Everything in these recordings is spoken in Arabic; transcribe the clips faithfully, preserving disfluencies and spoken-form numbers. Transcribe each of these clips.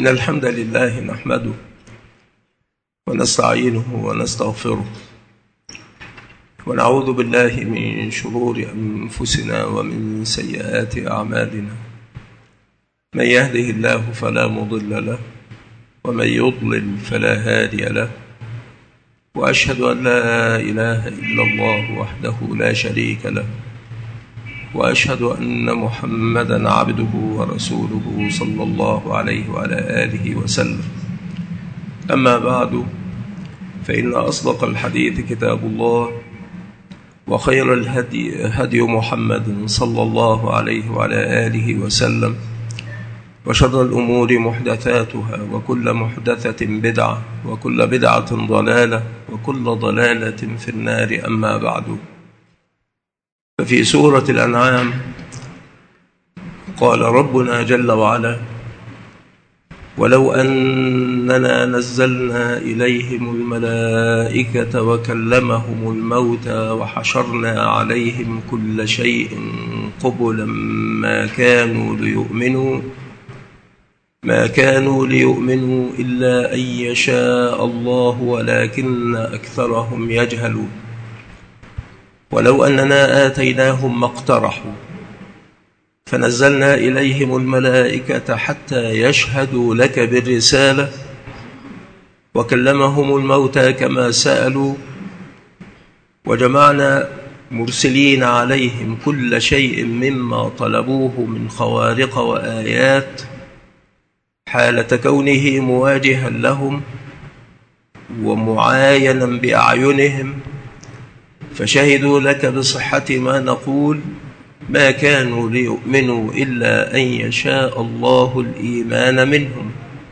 إن الحمد لله نحمده ونستعينه ونستغفره ونعوذ بالله من شرور أنفسنا ومن سيئات أعمالنا. من يهده الله فلا مضل له ومن يضلل فلا هادي له، وأشهد أن لا إله إلا الله وحده لا شريك له، وأشهد أن محمدًا عبده ورسوله صلى الله عليه وعلى آله وسلم. أما بعد، فإن أصدق الحديث كتاب الله، وخير الهدي هدي محمد صلى الله عليه وعلى آله وسلم، وشر الأمور محدثاتها، وكل محدثة بدعة، وكل بدعة ضلالة، وكل ضلالة في النار. أما بعد، ففي سورة الأنعام قال ربنا جل وعلا: ولو أننا نزلنا إليهم الملائكة وكلمهم الموتى وحشرنا عليهم كل شيء قبلا ما كانوا ليؤمنوا ما كانوا ليؤمنوا إلا أن يشاء الله ولكن أكثرهم يجهلون. ولو أننا آتيناهم ما اقترحوا فنزلنا إليهم الملائكة حتى يشهدوا لك بالرسالة وكلمهم الموتى كما سألوا، وجمعنا مرسلين عليهم كل شيء مما طلبوه من خوارق وآيات، حالة كونه مواجها لهم ومعاينا بأعينهم، فشهدوا لك بصحة ما نقول: ما كانوا ليؤمنوا إلا أن يشاء الله الإيمان منهم،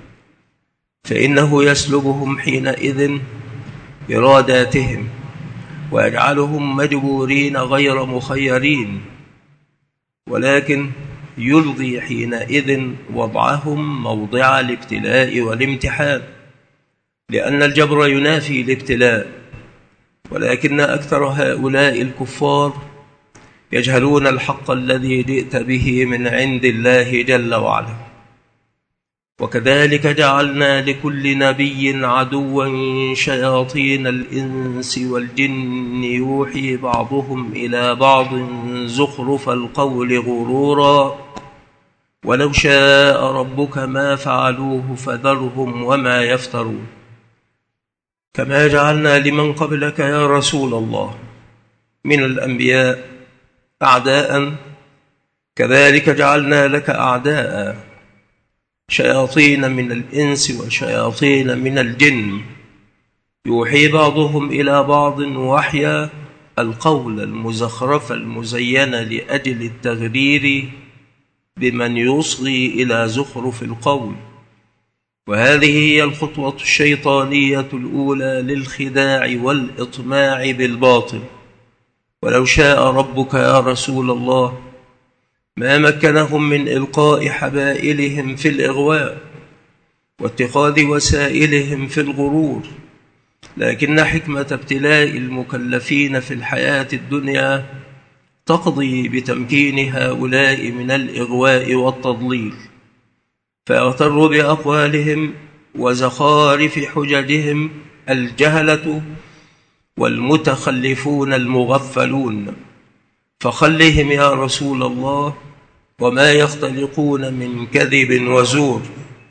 فإنه يسلبهم حينئذ إراداتهم ويجعلهم مجبورين غير مخيرين، ولكن يلغي حينئذ وضعهم موضع الابتلاء والامتحان، لأن الجبر ينافي الابتلاء، ولكن أكثر هؤلاء الكفار يجهلون الحق الذي جئت به من عند الله جل وعلا. وكذلك جعلنا لكل نبي عدوا شياطين الإنس والجن يوحي بعضهم إلى بعض زخرف القول غرورا، ولو شاء ربك ما فعلوه فذرهم وما يفترون. كما جعلنا لمن قبلك يا رسول الله من الأنبياء أعداء، كذلك جعلنا لك أعداء شياطين من الإنس وشياطين من الجن يوحي بعضهم إلى بعض وحيا القول المزخرف المزين لأجل التغرير بمن يصغي إلى زخرف القول. وهذه هي الخطوة الشيطانية الأولى للخداع والإطماع بالباطل. ولو شاء ربك يا رسول الله ما مكنهم من إلقاء حبائلهم في الإغواء واتخاذ وسائلهم في الغرور، لكن حكمة ابتلاء المكلفين في الحياة الدنيا تقضي بتمكين هؤلاء من الإغواء والتضليل، فيغتر بأقوالهم وزخارف حججهم الجهلة والمتخلفون المغفلون. فخلهم يا رسول الله وما يختلقون من كذب وزور،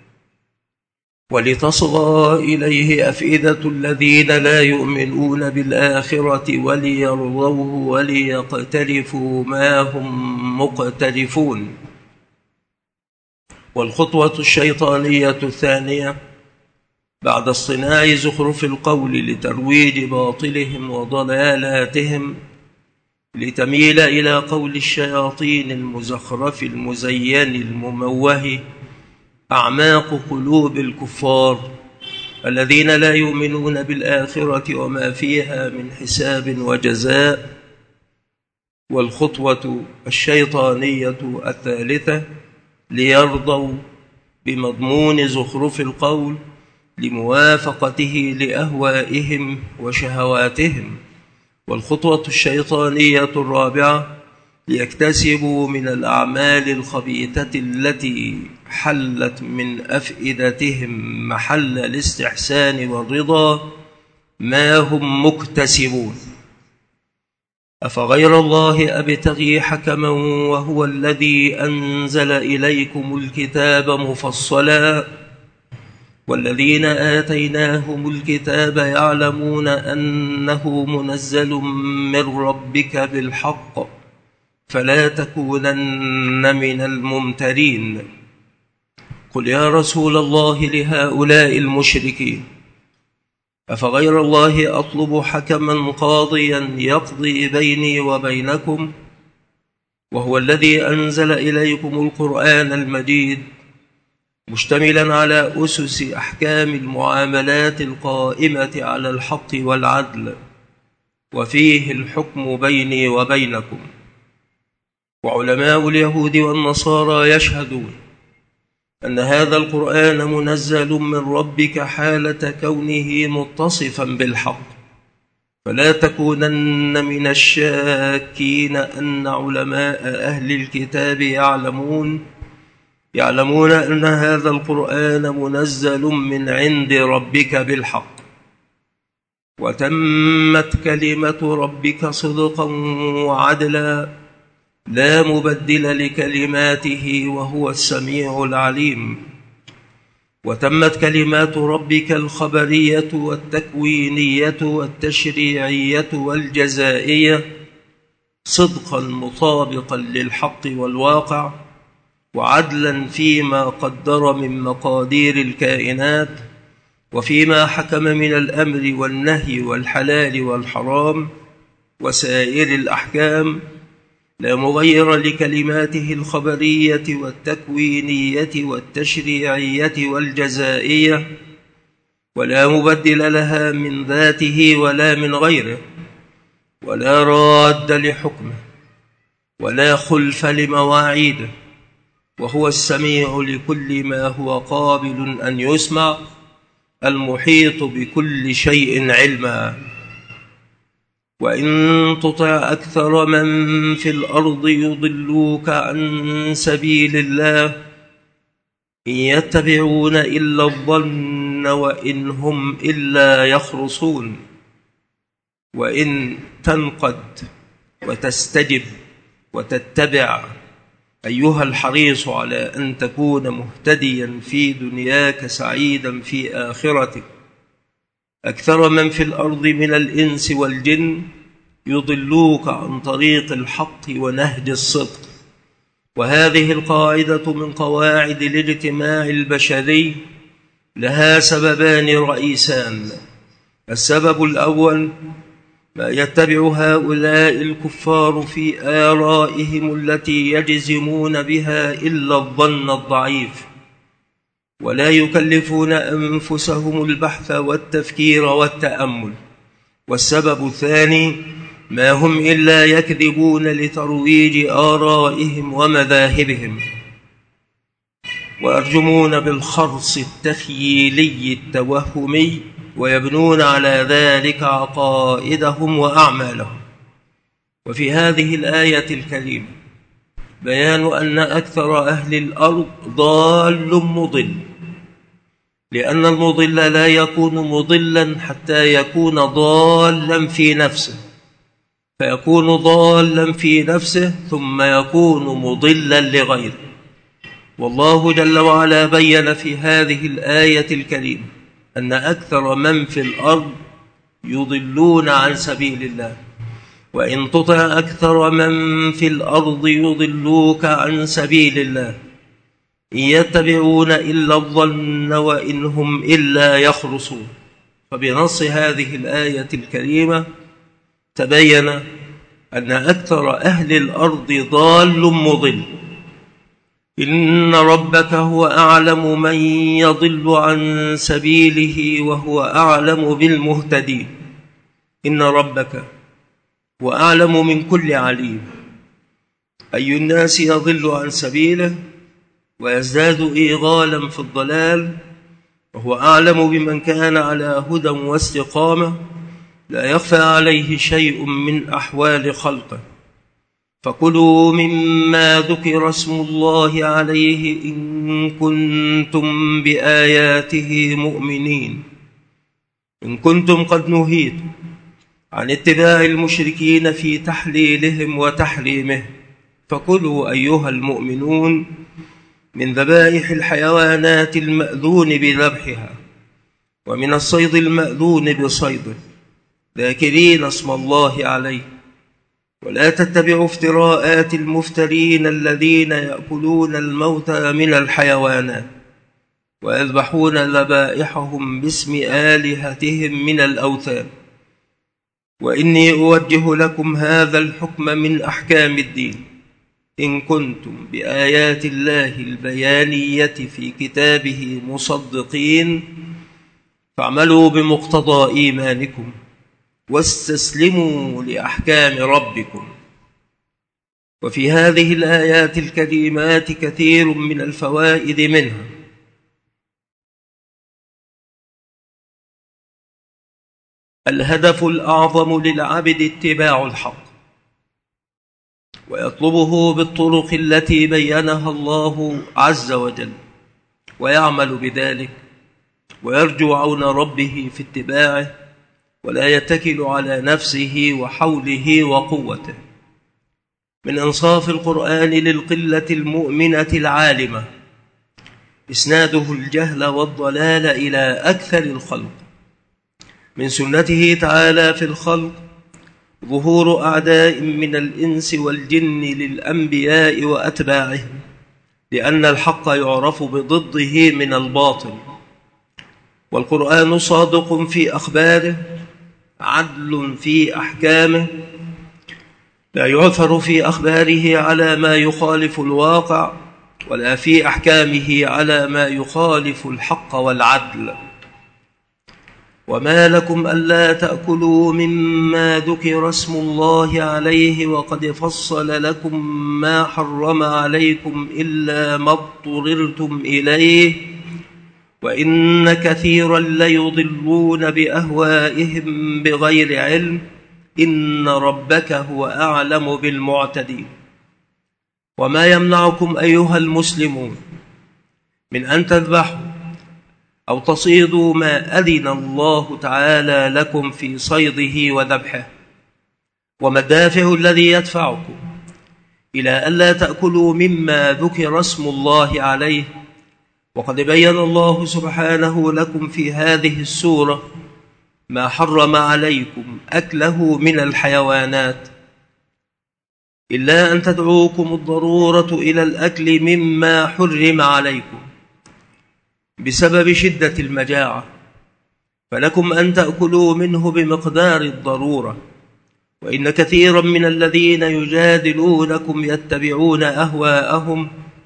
ولتصغى إليه أفئدة الذين لا يؤمنون بالآخرة وليرضوه وليقترفوا ما هم مقترفون. والخطوة الشيطانية الثانية بعد اصطناع زخرف القول لترويج باطلهم وضلالاتهم لتميل إلى قول الشياطين المزخرف المزين المموه أعماق قلوب الكفار الذين لا يؤمنون بالآخرة وما فيها من حساب وجزاء. والخطوة الشيطانية الثالثة ليرضوا بمضمون زخرف القول لموافقته لأهوائهم وشهواتهم. والخطوة الشيطانية الرابعة ليكتسبوا من الأعمال الخبيثة التي حلت من أفئدتهم محل الاستحسان والرضا ما هم مكتسبون. أفغير الله أبتغي حكما وهو الذي أنزل إليكم الكتاب مفصلا والذين آتيناهم الكتاب يعلمون أنه منزل من ربك بالحق فلا تكونن من الممترين. قل يا رسول الله لهؤلاء المشركين أفغير الله أطلب حكما قاضيا يقضي بيني وبينكم وهو الذي أنزل إليكم القرآن المجيد مشتملا على أسس أحكام المعاملات القائمة على الحق والعدل وفيه الحكم بيني وبينكم. وعلماء اليهود والنصارى يشهدون أن هذا القرآن منزل من ربك حالة كونه متصفا بالحق فلا تكونن من الشاكين أن علماء أهل الكتاب يعلمون يعلمون أن هذا القرآن منزل من عند ربك بالحق وتمت كلمة ربك صدقا وعدلا لا مبدل لكلماته وهو السميع العليم. وتمت كلمات ربك الخبرية والتكوينية والتشريعية والجزائية صدقا مطابقا للحق والواقع وعدلا فيما قدر من مقادير الكائنات وفيما حكم من الأمر والنهي والحلال والحرام وسائر الأحكام لا مغير لكلماته الخبرية والتكوينية والتشريعية والجزائية ولا مبدل لها من ذاته ولا من غيره ولا راد لحكمه ولا خلف لمواعيده وهو السميع لكل ما هو قابل أن يسمع المحيط بكل شيء علما. وإن تطع أكثر من في الأرض يضلوك عن سبيل الله إن يتبعون إلا الظن وإن هم إلا يخرصون. وإن تنقد وتستجب وتتبع أيها الحريص على أن تكون مهتديا في دنياك سعيدا في آخرتك أكثر من في الأرض من الإنس والجن يضلوك عن طريق الحق ونهج الصدق. وهذه القاعدة من قواعد الاجتماع البشري لها سببان رئيسان. السبب الأول ما يتبع هؤلاء الكفار في آرائهم التي يجزمون بها إلا الظن الضعيف ولا يكلفون أنفسهم البحث والتفكير والتأمل. والسبب الثاني ما هم إلا يكذبون لترويج آرائهم ومذاهبهم ويرجمون بالخرص التخييلي التوهمي ويبنون على ذلك عقائدهم وأعمالهم. وفي هذه الآية الكريمة بيان أن أكثر أهل الأرض ضال مضل، لأن المضل لا يكون مضلا حتى يكون ضالا في نفسه، فيكون ضالا في نفسه ثم يكون مضلا لغيره. والله جل وعلا بين في هذه الآية الكريمة أن أكثر من في الأرض يضلون عن سبيل الله. وإن تطع أكثر من في الأرض يضلوك عن سبيل الله إن يتبعون إلا الظن وإن هم إلا يخرصون. فبنص هذه الآية الكريمة تبين أن أكثر أهل الأرض ضال مضل. إن ربك هو أعلم من يضل عن سبيله وهو أعلم بالمهتدين. إن ربك هو أعلم من كل عليم. أي الناس يضل عن سبيله ويزداد إيغالا في الضلال، وهو أعلم بمن كان على هدى واستقامة لا يخفى عليه شيء من أحوال خلقه. فكلوا مما ذكر اسم الله عليه إن كنتم بآياته مؤمنين. إن كنتم قد نهيتم عن اتباع المشركين في تحليلهم وتحريمه فكلوا أيها المؤمنون من ذبائح الحيوانات المأذون بذبحها ومن الصيد المأذون بصيده ذاكرين اسم الله عليه، ولا تتبعوا افتراءات المفترين الذين يأكلون الموتى من الحيوانات ويذبحون ذبائحهم باسم آلهتهم من الأوثان. وإني أوجه لكم هذا الحكم من أحكام الدين إن كنتم بآيات الله البيانية في كتابه مصدقين فاعملوا بمقتضى إيمانكم واستسلموا لأحكام ربكم. وفي هذه الآيات الكريمات كثير من الفوائد، منها الهدف الأعظم للعبد اتباع الحق ويطلبه بالطرق التي بينها الله عز وجل ويعمل بذلك ويرجو عون ربه في اتباعه ولا يتكل على نفسه وحوله وقوته. من إنصاف القرآن للقلة المؤمنة العالمة إسناده الجهل والضلال إلى أكثر الخلق. من سنته تعالى في الخلق ظهور أعداء من الإنس والجن للأنبياء وأتباعهم، لأن الحق يعرف بضده من الباطل. والقرآن صادق في أخباره عدل في أحكامه، لا يعثر في أخباره على ما يخالف الواقع ولا في أحكامه على ما يخالف الحق والعدل. وما لكم ألا تأكلوا مما ذكر اسم الله عليه وقد فصل لكم ما حرم عليكم إلا ما اضطررتم إليه وإن كثيرا ليضلون بأهوائهم بغير علم إن ربك هو أعلم بالمعتدين. وما يمنعكم أيها المسلمون من أن تذبحوا أو تصيدوا ما أذن الله تعالى لكم في صيده وذبحه؟ وما الدافع الذي يدفعكم إلى ألا تأكلوا مما ذكر اسم الله عليه وقد بين الله سبحانه لكم في هذه السورة ما حرم عليكم أكله من الحيوانات، إلا أن تدعوكم الضرورة إلى الأكل مما حرم عليكم بسبب شدة المجاعة، فلكم أن تأكلوا منه بمقدار الضرورة. وإن كثيرا من الذين يجادلونكم يتبعون أهواءهم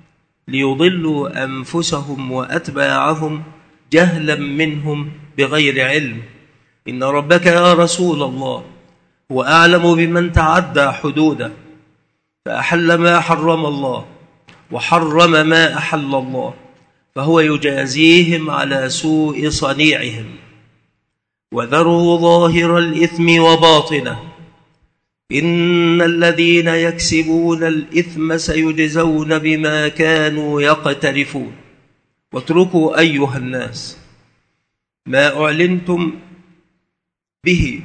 ليضلوا أنفسهم وأتباعهم جهلا منهم بغير علم. إن ربك يا رسول الله هو أعلم بمن تعدى حدوده فأحل ما حرم الله وحرم ما أحل الله، فهو يجازيهم على سوء صنيعهم. وذروا ظاهر الإثم وباطنه إن الذين يكسبون الإثم سيجزون بما كانوا يقترفون. واتركوا أيها الناس ما أعلنتم به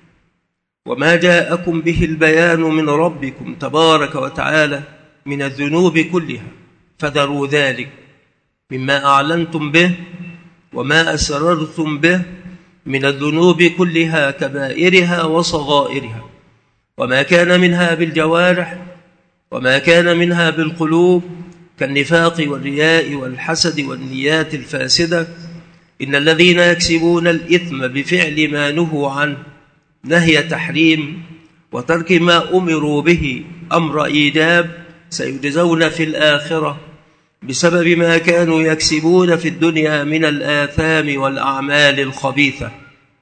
وما جاءكم به البيان من ربكم تبارك وتعالى من الذنوب كلها، فذروا ذلك مما أعلنتم به وما أسررتم به من الذنوب كلها كبائرها وصغائرها، وما كان منها بالجوارح وما كان منها بالقلوب كالنفاق والرياء والحسد والنيات الفاسدة. إن الذين يكسبون الإثم بفعل ما نهوا عنه نهي تحريم وترك ما أمروا به أمر إيجاب سيجزون في الآخرة بسبب ما كانوا يكسبون في الدنيا من الآثام والأعمال الخبيثة.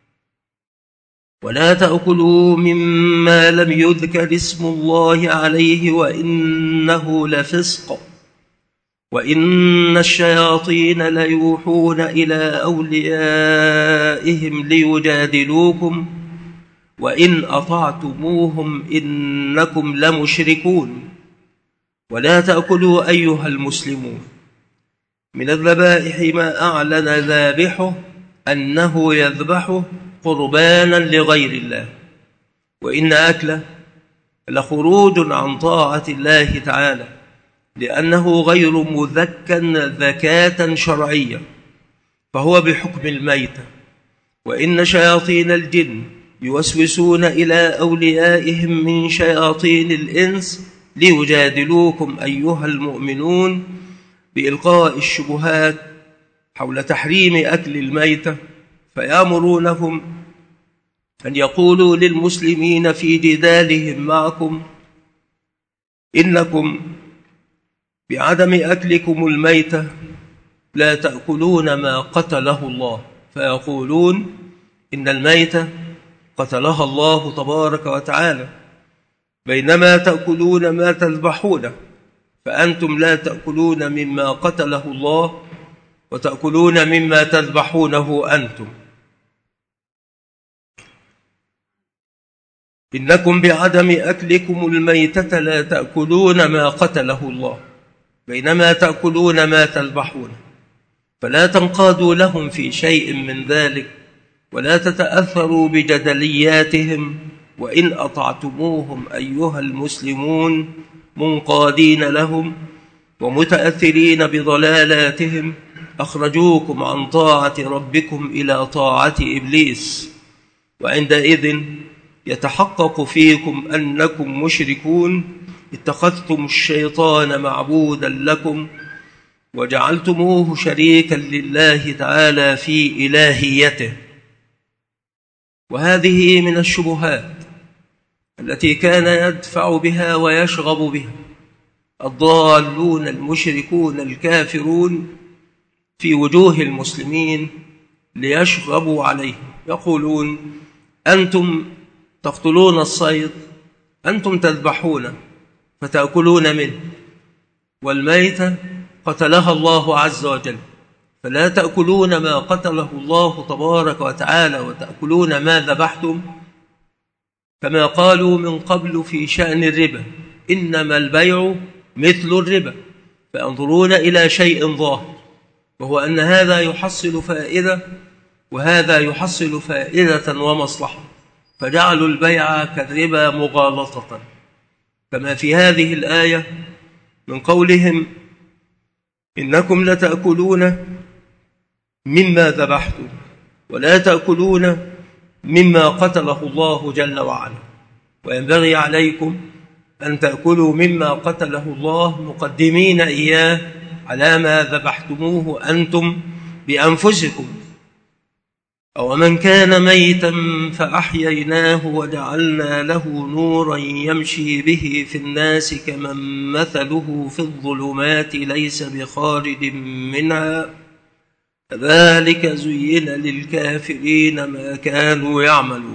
ولا تأكلوا مما لم يذكر اسم الله عليه وإنه لفسق وإن الشياطين ليوحون إلى أوليائهم ليجادلوكم وإن أطعتموهم إنكم لمشركون. ولا تأكلوا أيها المسلمون من الذبائح ما أعلن ذابحه أنه يذبحه قربانا لغير الله، وإن أكله لخروج عن طاعة الله تعالى، لأنه غير مذكى ذكاة شرعية، فهو بحكم الميتة. وإن شياطين الجن يوسوسون إلى أوليائهم من شياطين الإنس ليجادلوكم أيها المؤمنون بإلقاء الشبهات حول تحريم أكل الميتة، فيأمرونهم أن يقولوا للمسلمين في جدالهم معكم: إنكم بعدم أكلكم الميتة لا تأكلون ما قتله الله، فيقولون إن الميتة قتلها الله تبارك وتعالى، بينما تأكلون ما تذبحونه، فأنتم لا تأكلون مما قتله الله وتأكلون مما تذبحونه أنتم. إنكم بعدم أكلكم الميتة لا تأكلون ما قتله الله، بينما تأكلون ما تذبحونه، فلا تنقادوا لهم في شيء من ذلك، ولا تتأثروا بجدلياتهم. وإن أطعتموهم أيها المسلمون منقادين لهم ومتأثرين بضلالاتهم أخرجوكم عن طاعة ربكم إلى طاعة إبليس، وعندئذ يتحقق فيكم أنكم مشركون، اتخذتم الشيطان معبودا لكم وجعلتموه شريكا لله تعالى في إلهيته. وهذه من الشبهات التي كان يدفع بها ويشغب بها الضالون المشركون الكافرون في وجوه المسلمين ليشغبوا عليهم. يقولون: أنتم تقتلون الصيد، أنتم تذبحون فتأكلون منه، والميتة قتلها الله عز وجل، فلا تأكلون ما قتله الله تبارك وتعالى وتأكلون ما ذبحتم، كما قالوا من قبل في شأن الربا: إنما البيع مثل الربا، فينظرون إلى شيء ظاهر، وهو أن هذا يحصل فائدة وهذا يحصل فائدة ومصلحة، فجعلوا البيع كالربا مغالطة، كما في هذه الآية من قولهم: إنكم لتأكلون مما ذبحتم ولا تأكلون مما قتله الله جل وعلا، وينبغي عليكم أن تأكلوا مما قتله الله مقدمين إياه على ما ذبحتموه أنتم بأنفسكم. أو من كان ميتا فأحييناه وجعلنا له نورا يمشي به في الناس كمن مثله في الظلمات ليس بخارج منها كذلك زين للكافرين ما كانوا يعملون.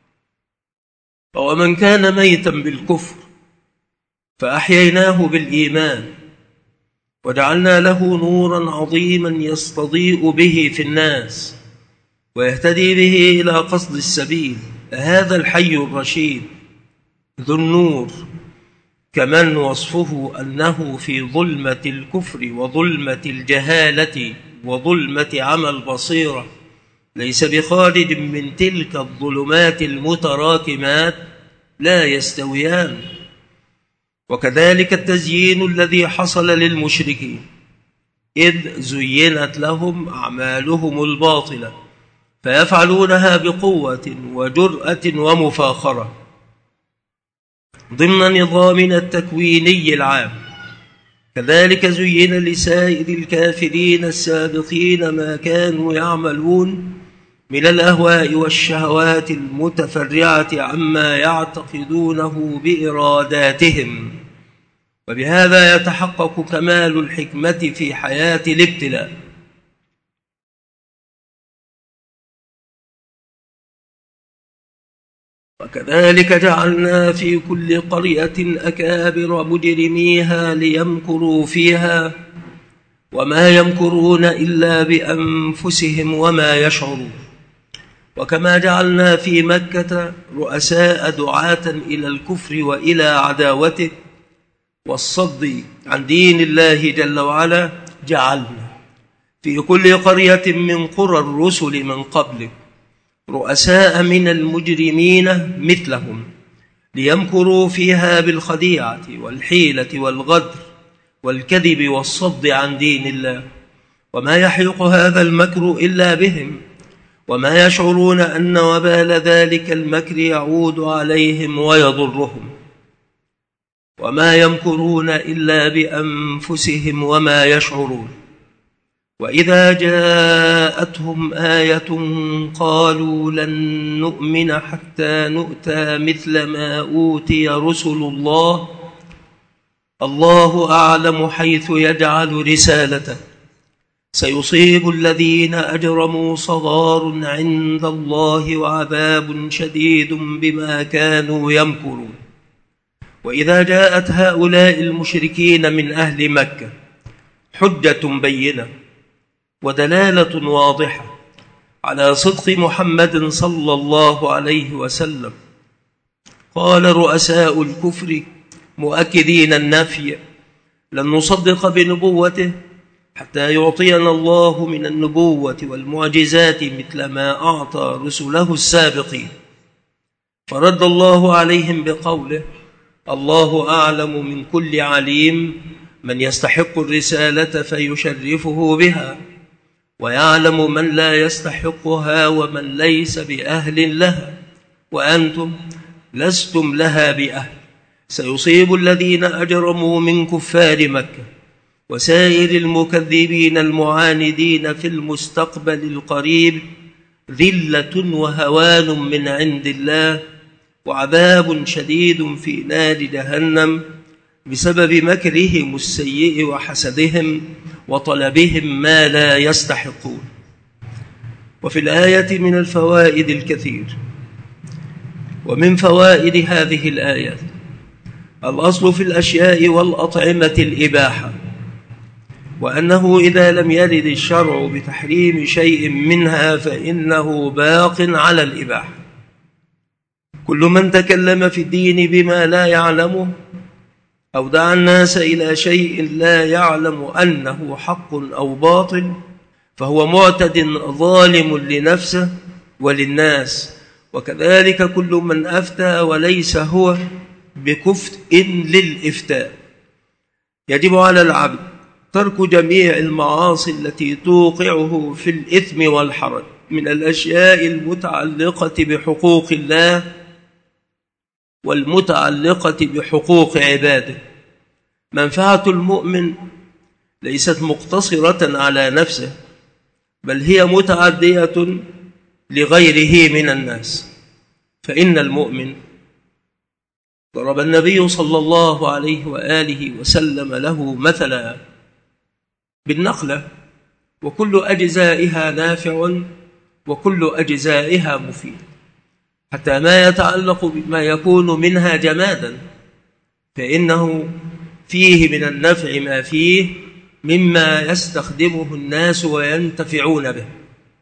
ومن كان ميتا بالكفر فأحييناه بالإيمان وجعلنا له نورا عظيما يستضيء به في الناس ويهتدي به إلى قصد السبيل، هذا الحي الرشيد ذو النور، كمن وصفه أنه في ظلمة الكفر وظلمة الجهالة وظلمة عمى البصيرة ليس بخارج من تلك الظلمات المتراكمات، لا يستويان. وكذلك التزيين الذي حصل للمشركين إذ زينت لهم أعمالهم الباطلة فيفعلونها بقوة وجرأة ومفاخرة ضمن نظامنا التكويني العام. كذلك زين لسائر الكافرين السابقين ما كانوا يعملون من الأهواء والشهوات المتفرعة عما يعتقدونه بإراداتهم، وبهذا يتحقق كمال الحكمة في حياة الابتلاء. وكذلك جعلنا في كل قرية أكابر مجرميها ليمكروا فيها وما يمكرون إلا بأنفسهم وما يشعرون. وكما جعلنا في مكة رؤساء دعاة إلى الكفر وإلى عداوته والصد عن دين الله جل وعلا، جعلنا في كل قرية من قرى الرسل من قبلك رؤساء من المجرمين مثلهم، ليمكروا فيها بالخديعة والحيلة والغدر والكذب والصد عن دين الله، وما يحيق هذا المكر إلا بهم، وما يشعرون أن وبال ذلك المكر يعود عليهم ويضرهم، وما يمكرون إلا بأنفسهم وما يشعرون. وإذا جاءتهم آية قالوا لن نؤمن حتى نؤتى مثل ما أوتي رسل الله، الله أعلم حيث يجعل رسالته، سيصيب الذين أجرموا صغار عند الله وعذاب شديد بما كانوا يمكرون. وإذا جاءت هؤلاء المشركين من أهل مكة حجة بينة ودلالة واضحة على صدق محمد صلى الله عليه وسلم، قال رؤساء الكفر مؤكدين النفي: لن نصدق بنبوته حتى يعطينا الله من النبوة والمعجزات مثل ما أعطى رسله السابقين. فرد الله عليهم بقوله: الله أعلم من كل عليم من يستحق الرسالة فيشرفه بها، ويعلم من لا يستحقها ومن ليس بأهل لها، وأنتم لستم لها بأهل. سيصيب الذين أجرموا من كفار مكة وسائر المكذبين المعاندين في المستقبل القريب ذلة وهوان من عند الله، وعذاب شديد في نار جهنم بسبب مكرهم السيء وحسدهم وطلبهم ما لا يستحقون. وفي الآية من الفوائد الكثير، ومن فوائد هذه الآيات: الأصل في الأشياء والأطعمة الإباحة، وأنه إذا لم يرد الشرع بتحريم شيء منها فإنه باق على الإباحة. كل من تكلم في الدين بما لا يعلمه أو دعا الناس إلى شيء لا يعلم أنه حق أو باطل فهو معتد ظالم لنفسه وللناس، وكذلك كل من أفتى وليس هو بكفء للإفتاء. يجب على العبد ترك جميع المعاصي التي توقعه في الإثم والحرج من الأشياء المتعلقة بحقوق الله والمتعلقة بحقوق عباده. منفعة المؤمن ليست مقتصرة على نفسه، بل هي متعدية لغيره من الناس. فإن المؤمن ضرب النبي صلى الله عليه وآله وسلم له مثلا بالنخلة، وكل أجزائها نافع وكل أجزائها مفيد، حتى ما يتعلق بما يكون منها جمادا فإنه فيه من النفع ما فيه مما يستخدمه الناس وينتفعون به.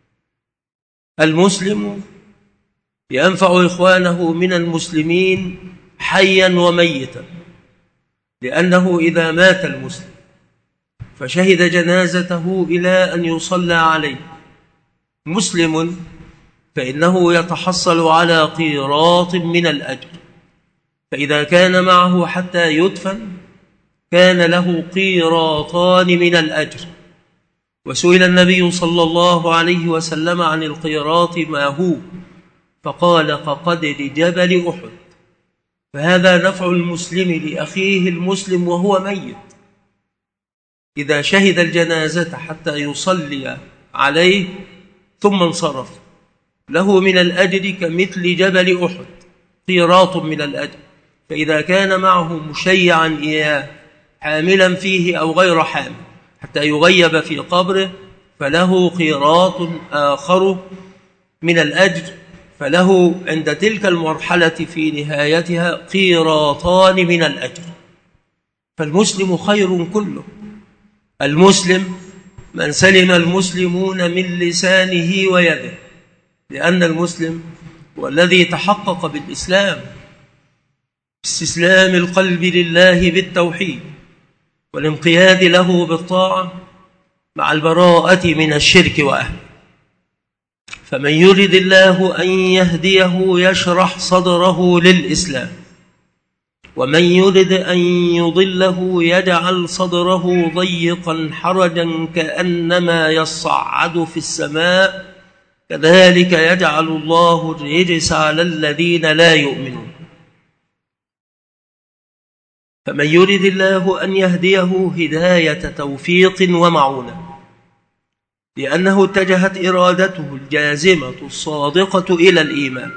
المسلم ينفع إخوانه من المسلمين حيا وميتا، لأنه إذا مات المسلم فشهد جنازته إلى أن يصلى عليه مسلم فإنه يتحصل على قيراط من الأجر، فإذا كان معه حتى يدفن كان له قيراطان من الأجر. وسئل النبي صلى الله عليه وسلم عن القيراط ما هو، فقال: كقدر جبل أحد. فهذا نفع المسلم لأخيه المسلم وهو ميت، إذا شهد الجنازة حتى يصلي عليه ثم انصرف له من الأجر كمثل جبل أحد قيراط من الأجر. فإذا كان معه مشيعا إياه حاملا فيه أو غير حامل حتى يغيب في قبره فله قيراط آخر من الأجر، فله عند تلك المرحلة في نهايتها قيراطان من الأجر. فالمسلم خير كله. المسلم من سلم المسلمون من لسانه ويده، لأن المسلم هو الذي تحقق بالإسلام، استسلام القلب لله بالتوحيد والانقياد له بالطاعة مع البراءة من الشرك وأهله. فمن يرد الله أن يهديه يشرح صدره للإسلام، ومن يرد أن يضله يجعل صدره ضيقا حرجا كأنما يصعد في السماء، كذلك يجعل الله الرجس على الذين لا يؤمنون. فمن يرد الله أن يهديه هداية توفيق ومعونة، لأنه اتجهت إرادته الجازمة الصادقة إلى الإيمان،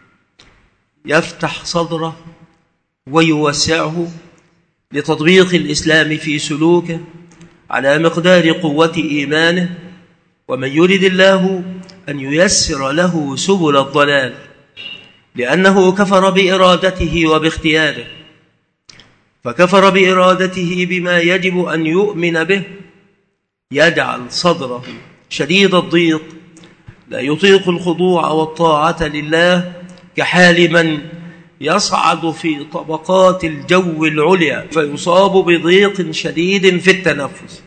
يفتح صدره ويوسعه لتطبيق الإسلام في سلوكه على مقدار قوة إيمانه. ومن يرد الله أن ييسر له سبل الضلال، لأنه كفر بإرادته وباختياره، فكفر بإرادته بما يجب أن يؤمن به، يجعل صدره شديد الضيق لا يطيق الخضوع والطاعة لله، كحال من يصعد في طبقات الجو العليا فيصاب بضيق شديد في التنفس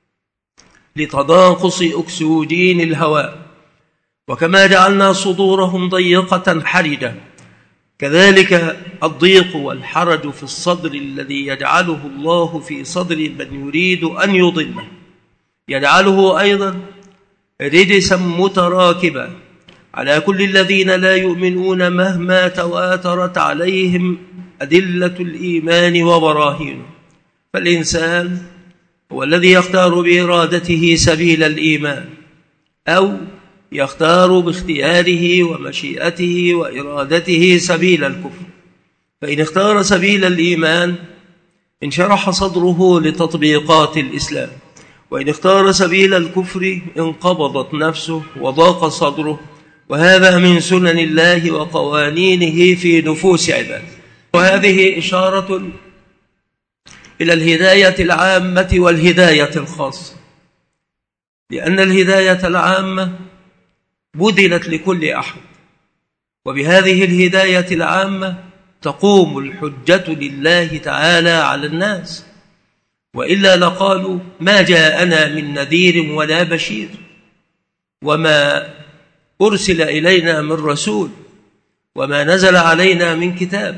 لتناقص أكسجين الهواء. وكما جعلنا صدورهم ضيقة حرجة، كذلك الضيق والحرج في الصدر الذي يجعله الله في صدر من يريد أن يضله يجعله أيضا رجسا متراكبا على كل الذين لا يؤمنون مهما تواترت عليهم أدلة الإيمان وبراهينه. فالإنسان هو الذي يختار بإرادته سبيل الإيمان، أو يختار باختياره ومشيئته وإرادته سبيل الكفر. فإن اختار سبيل الإيمان انشرح صدره لتطبيقات الإسلام، وإن اختار سبيل الكفر انقبضت نفسه وضاق صدره، وهذا من سنن الله وقوانينه في نفوس عباده. وهذه إشارة إلى الهداية العامة والهداية الخاصة، لأن الهداية العامة بذلت لكل أحد، وبهذه الهداية العامة تقوم الحجة لله تعالى على الناس، وإلا لقالوا ما جاءنا من نذير ولا بشير، وما أرسل إلينا من رسول، وما نزل علينا من كتاب.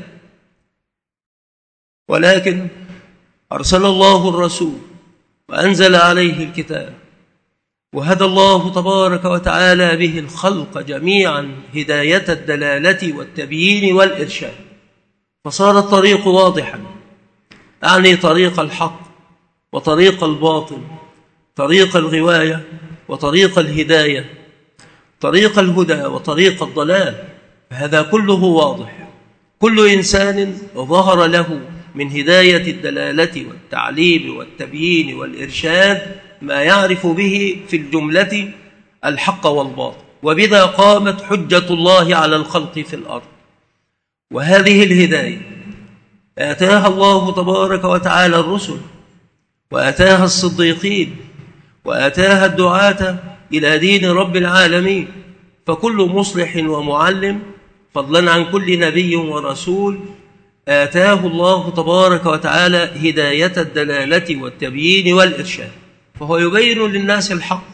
ولكن أرسل الله الرسول وأنزل عليه الكتاب، وهدى الله تبارك وتعالى به الخلق جميعا هداية الدلالة والتبيين والإرشاد، فصار الطريق واضحا، أعني طريق الحق وطريق الباطل، طريق الغواية وطريق الهداية، طريق الهدى وطريق الضلال. فهذا كله واضح. كل إنسان ظهر له من هداية الدلالة والتعليم والتبيين والإرشاد ما يعرف به في الجملة الحق والباطل، وبذا قامت حجة الله على الخلق في الأرض. وهذه الهداية آتاها الله تبارك وتعالى الرسل، وآتاها الصديقين، وآتاها الدعاة إلى دين رب العالمين. فكل مصلح ومعلم فضلا عن كل نبي ورسول آتاه الله تبارك وتعالى هداية الدلالة والتبيين والإرشاد، فهو يبين للناس الحق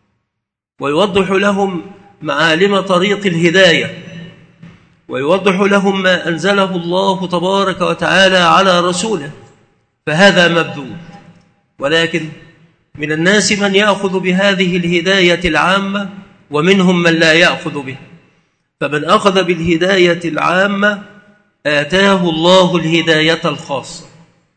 ويوضح لهم معالم طريق الهداية، ويوضح لهم ما أنزله الله تبارك وتعالى على رسوله. فهذا مبذول. ولكن من الناس من يأخذ بهذه الهداية العامة، ومنهم من لا يأخذ به. فمن أخذ بالهداية العامة آتاه الله الهداية الخاصة،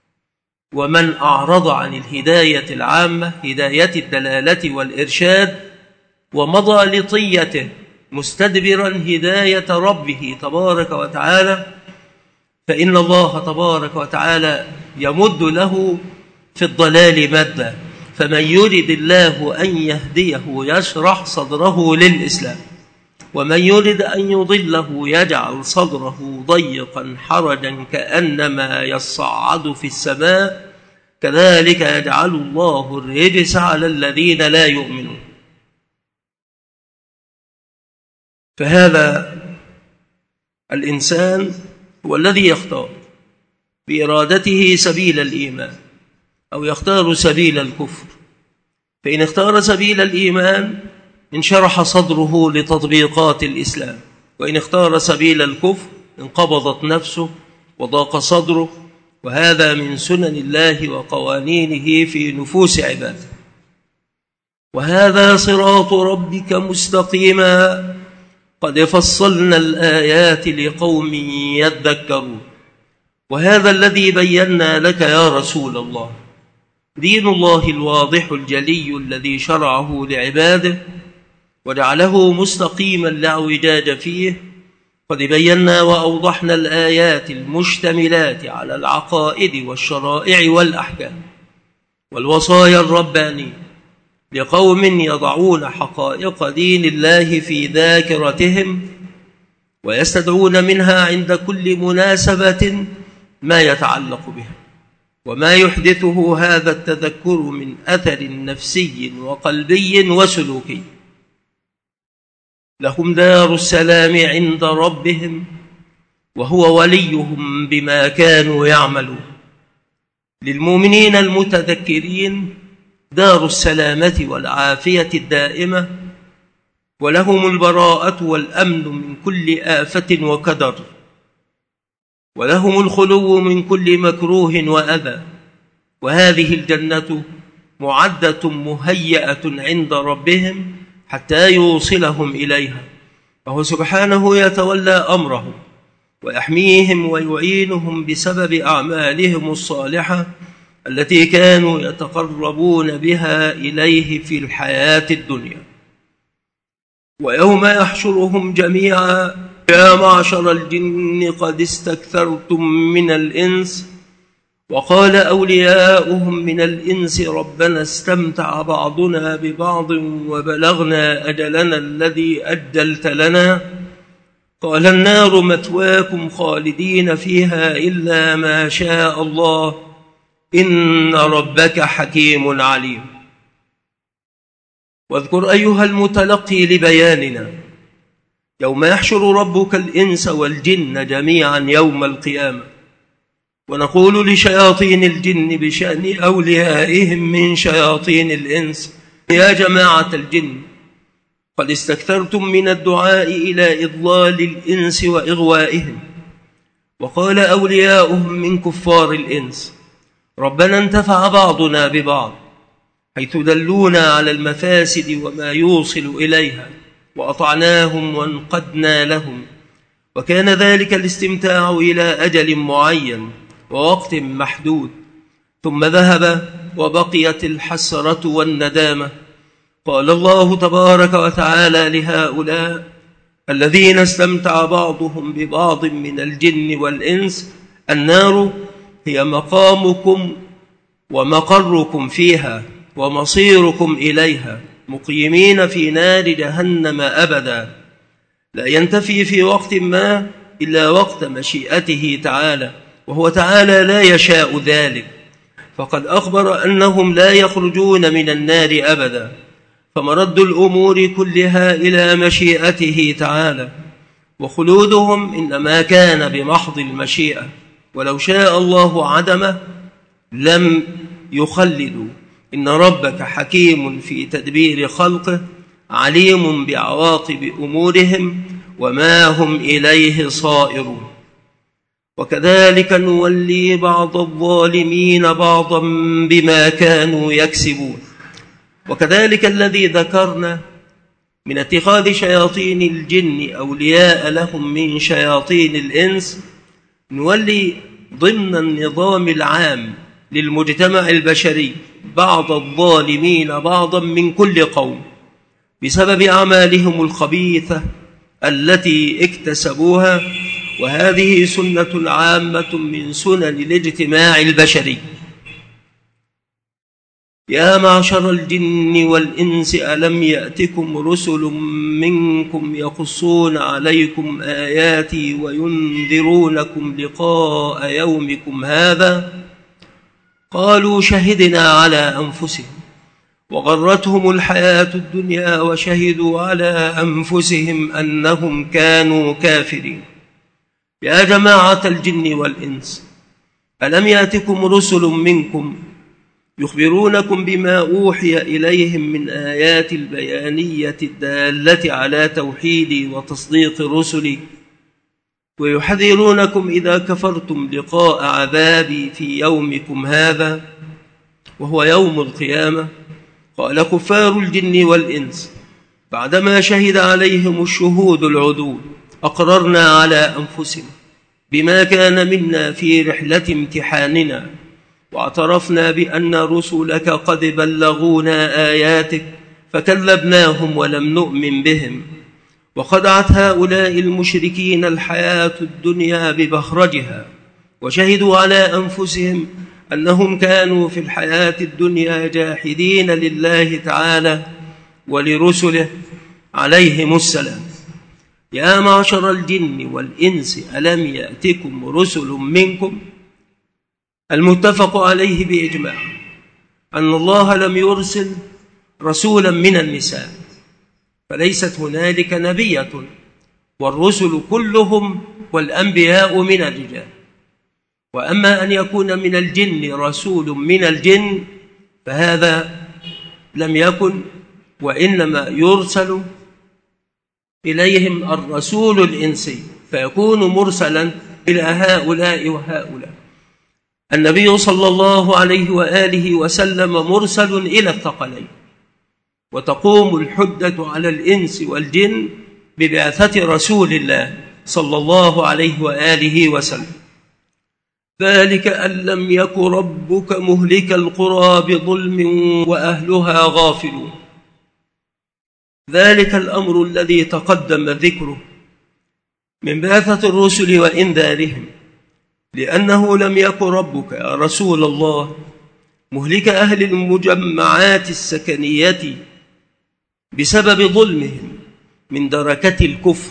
ومن أعرض عن الهداية العامة هداية الدلالة والإرشاد ومضى لطيته مستدبرا هداية ربه تبارك وتعالى، فإن الله تبارك وتعالى يمد له في الضلال مدا. فمن يرد الله أن يهديه يشرح صدره للإسلام، ومن يرد أن يضله يجعل صدره ضيقا حرجا كأنما يصعد في السماء، كذلك يجعل الله الرجس على الذين لا يؤمنون. فهذا الإنسان هو الذي يختار بإرادته سبيل الإيمان أو يختار سبيل الكفر. فإن اختار سبيل الإيمان انشرح صدره لتطبيقات الإسلام، وإن اختار سبيل الكفر انقبضت نفسه وضاق صدره، وهذا من سنن الله وقوانينه في نفوس عباده. وهذا صراط ربك مستقيما قد فصلنا الآيات لقوم يذكرون. وهذا الذي بينا لك يا رسول الله دين الله الواضح الجلي الذي شرعه لعباده وجعله مستقيما لا اعوجاج فيه. قد بينا وأوضحنا الآيات المشتملات على العقائد والشرائع والأحكام والوصايا الربانية لقوم يضعون حقائق دين الله في ذاكرتهم ويستدعون منها عند كل مناسبة ما يتعلق بها، وما يحدثه هذا التذكر من أثر نفسي وقلبي وسلوكي. لهم دار السلام عند ربهم وهو وليهم بما كانوا يعملون. للمؤمنين المتذكرين دار السلامة والعافية الدائمة، ولهم البراءة والأمن من كل آفة وكدر، ولهم الخلو من كل مكروه وأذى. وهذه الجنة معدة مهيئة عند ربهم حتى يوصلهم إليها، فهو سبحانه يتولى أمرهم ويحميهم ويعينهم بسبب أعمالهم الصالحة التي كانوا يتقربون بها إليه في الحياة الدنيا. ويوم يحشرهم جميعا يا معشر الجن قد استكثرتم من الإنس، وقال أولياؤهم من الإنس ربنا استمتع بعضنا ببعض وبلغنا أجلنا الذي أجلت لنا، قال النار مثواكم خالدين فيها إلا ما شاء الله إن ربك حكيم عليم. واذكر أيها المتلقي لبياننا يوم يحشر ربك الإنس والجن جميعا يوم القيامة، ونقول لشياطين الجن بشأن أوليائهم من شياطين الإنس يا جماعة الجن قد استكثرتم من الدعاء إلى إضلال الإنس وإغوائهم. وقال أولياؤهم من كفار الإنس ربنا انتفع بعضنا ببعض حيث دلونا على المفاسد وما يوصل إليها وأطعناهم وانقدنا لهم، وكان ذلك الاستمتاع إلى أجل معين ووقت محدود، ثم ذهب وبقيت الحسرة والندامة. قال الله تبارك وتعالى لهؤلاء الذين استمتع بعضهم ببعض من الجن والإنس النار هي مقامكم ومقركم فيها ومصيركم إليها، مقيمين في نار جهنم أبدا، لا ينتفي في وقت ما إلا وقت مشيئته تعالى، وهو تعالى لا يشاء ذلك، فقد أخبر أنهم لا يخرجون من النار أبدا. فمرد الأمور كلها إلى مشيئته تعالى، وخلودهم إنما كان بمحض المشيئة، ولو شاء الله عدمه لم يخلدوا. إن ربك حكيم في تدبير خلقه عليم بعواقب أمورهم وما هم إليه صائرون. وكذلك نولي بعض الظالمين بعضا بما كانوا يكسبون. وكذلك الذي ذكرنا من اتخاذ شياطين الجن أولياء لهم من شياطين الإنس نولي ضمن النظام العام للمجتمع البشري بعض الظالمين بعضا من كل قوم بسبب أعمالهم الخبيثة التي اكتسبوها، وهذه سنة عامة من سنن الاجتماع البشري. يا معشر الجن والإنس ألم يأتكم رسل منكم يقصون عليكم آياتي وينذرونكم لقاء يومكم هذا؟ قالوا شهدنا على أنفسهم وغرتهم الحياة الدنيا وشهدوا على أنفسهم أنهم كانوا كافرين. يا جماعة الجن والإنس، ألم يأتكم رسل منكم يخبرونكم بما أوحي إليهم من آيات البيانية الدالة على توحيدي وتصديق رسلي، ويحذرونكم إذا كفرتم لقاء عذابي في يومكم هذا وهو يوم القيامة. قال كفار الجن والإنس بعدما شهد عليهم الشهود العدول: أقررنا على أنفسنا بما كان منا في رحلة امتحاننا، واعترفنا بأن رسلك قد بلغونا آياتك فكذبناهم ولم نؤمن بهم، وخدعت هؤلاء المشركين الحياة الدنيا ببهرجها، وشهدوا على أنفسهم أنهم كانوا في الحياة الدنيا جاحدين لله تعالى ولرسله عليهم السلام. يا معشر الجن والإنس، ألم يأتكم رسل منكم؟ المتفق عليه بإجماع أن الله لم يرسل رسولا من النساء، فليست هنالك نبية، والرسل كلهم والأنبياء من الرجال. وأما أن يكون من الجن رسول من الجن فهذا لم يكن، وإنما يرسل إليهم الرسول الإنسي فيكون مرسلا إلى هؤلاء وهؤلاء. النبي صلى الله عليه وآله وسلم مرسل إلى الثقلين، وتقوم الحجة على الإنس والجن ببعثة رسول الله صلى الله عليه وآله وسلم. ذلك أن لم يك ربك مهلك القرى بظلم وأهلها غافلون. ذلك الأمر الذي تقدم ذكره من بعثة الرسل وإنذارهم، لأنه لم يك ربك يا رسول الله مهلك أهل المجمعات السكنية بسبب ظلمهم من دركة الكفر،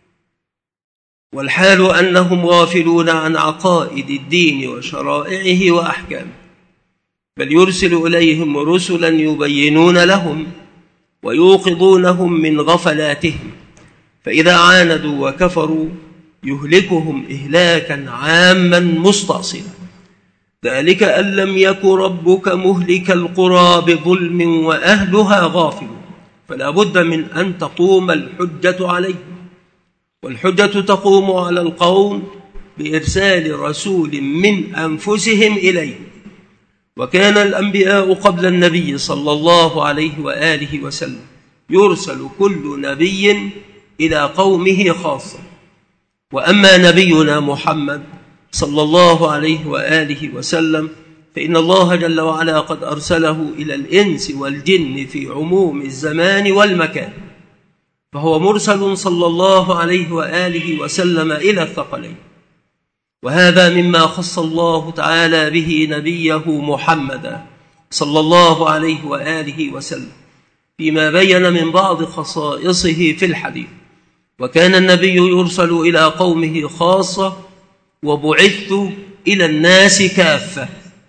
والحال أنهم غافلون عن عقائد الدين وشرائعه وأحكامه، بل يرسل إليهم رسلا يبينون لهم ويوقظونهم من غفلاتهم، فإذا عاندوا وكفروا يهلكهم إهلاكا عاما مستأصلا. ذلك أن لم يك ربك مهلك القرى بظلم وأهلها غافلون. فلا بد من أن تقوم الحجة عليهم، والحجة تقوم على القوم بإرسال رسول من أنفسهم إليهم. وكان الأنبياء قبل النبي صلى الله عليه وآله وسلم يرسل كل نبي إلى قومه خاصة، وأما نبينا محمد صلى الله عليه وآله وسلم فإن الله جل وعلا قد أرسله إلى الإنس والجن في عموم الزمان والمكان، فهو مرسل صلى الله عليه وآله وسلم إلى الثقلين. وهذا مما خص الله تعالى به نبيه محمدا صلى الله عليه وآله وسلم فيما بين من بعض خصائصه في الحديث. وكان النبي يرسل إلى قومه خاصة وبعثت إلى الناس كافة،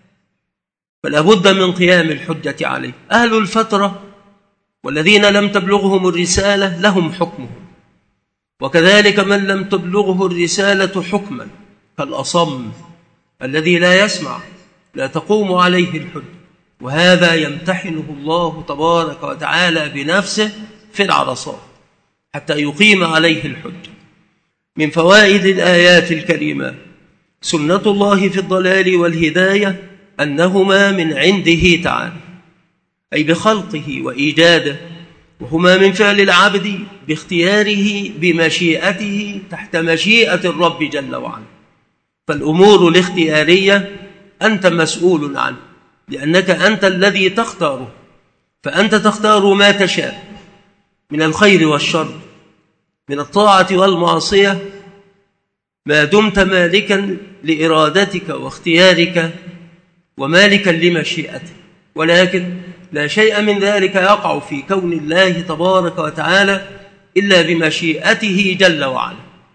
فلا بد من قيام الحجة عليه. أهل الفترة والذين لم تبلغهم الرسالة لهم حكمه، وكذلك من لم تبلغه الرسالة حكما كالأصم الذي لا يسمع لا تقوم عليه الحجة، وهذا يمتحنه الله تبارك وتعالى بنفسه في العرصات حتى يقيم عليه الحجة. من فوائد الآيات الكريمة سنة الله في الضلال والهداية أنهما من عنده تعالى، أي بخلقه وإيجاده، وهما من فعل العبد باختياره بمشيئته تحت مشيئة الرب جل وعلا. فالأمور الاختيارية أنت مسؤول عنه، لأنك أنت الذي تختاره، فأنت تختار ما تشاء من الخير والشر، من الطاعة والمعصية، ما دمت مالكا لإرادتك واختيارك ومالكا لمشيئتك. ولكن لا شيء من ذلك يقع في كون الله تبارك وتعالى إلا بمشيئته جل وعلا.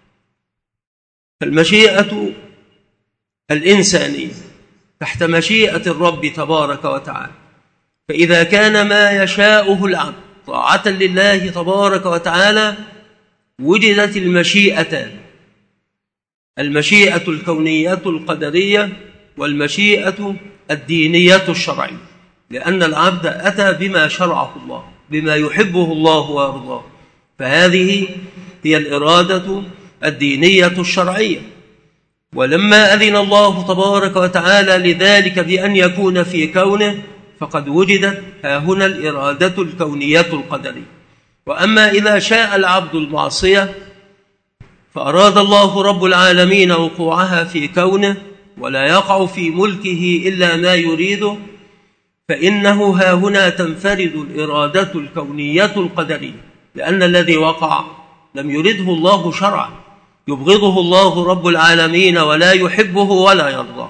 فالمشيئة الإنسانية تحت مشيئة الرب تبارك وتعالى، فإذا كان ما يشاءه العبد طاعة لله تبارك وتعالى وجدت المشيئتان، المشيئة الكونية القدرية والمشيئة الدينية الشرعية، لأن العبد أتى بما شرعه الله، بما يحبه الله ويرضاه، فهذه هي الإرادة الدينية الشرعية. ولما أذن الله تبارك وتعالى لذلك بأن يكون في كونه فقد وجدت ها هنا الإرادة الكونية القدرية. وأما إذا شاء العبد المعصية فأراد الله رب العالمين وقوعها في كونه ولا يقع في ملكه إلا ما يريده، فإنه ها هنا تنفرد الإرادة الكونية القدرية، لأن الذي وقع لم يرده الله شرعا، يبغضه الله رب العالمين ولا يحبه ولا يرضاه.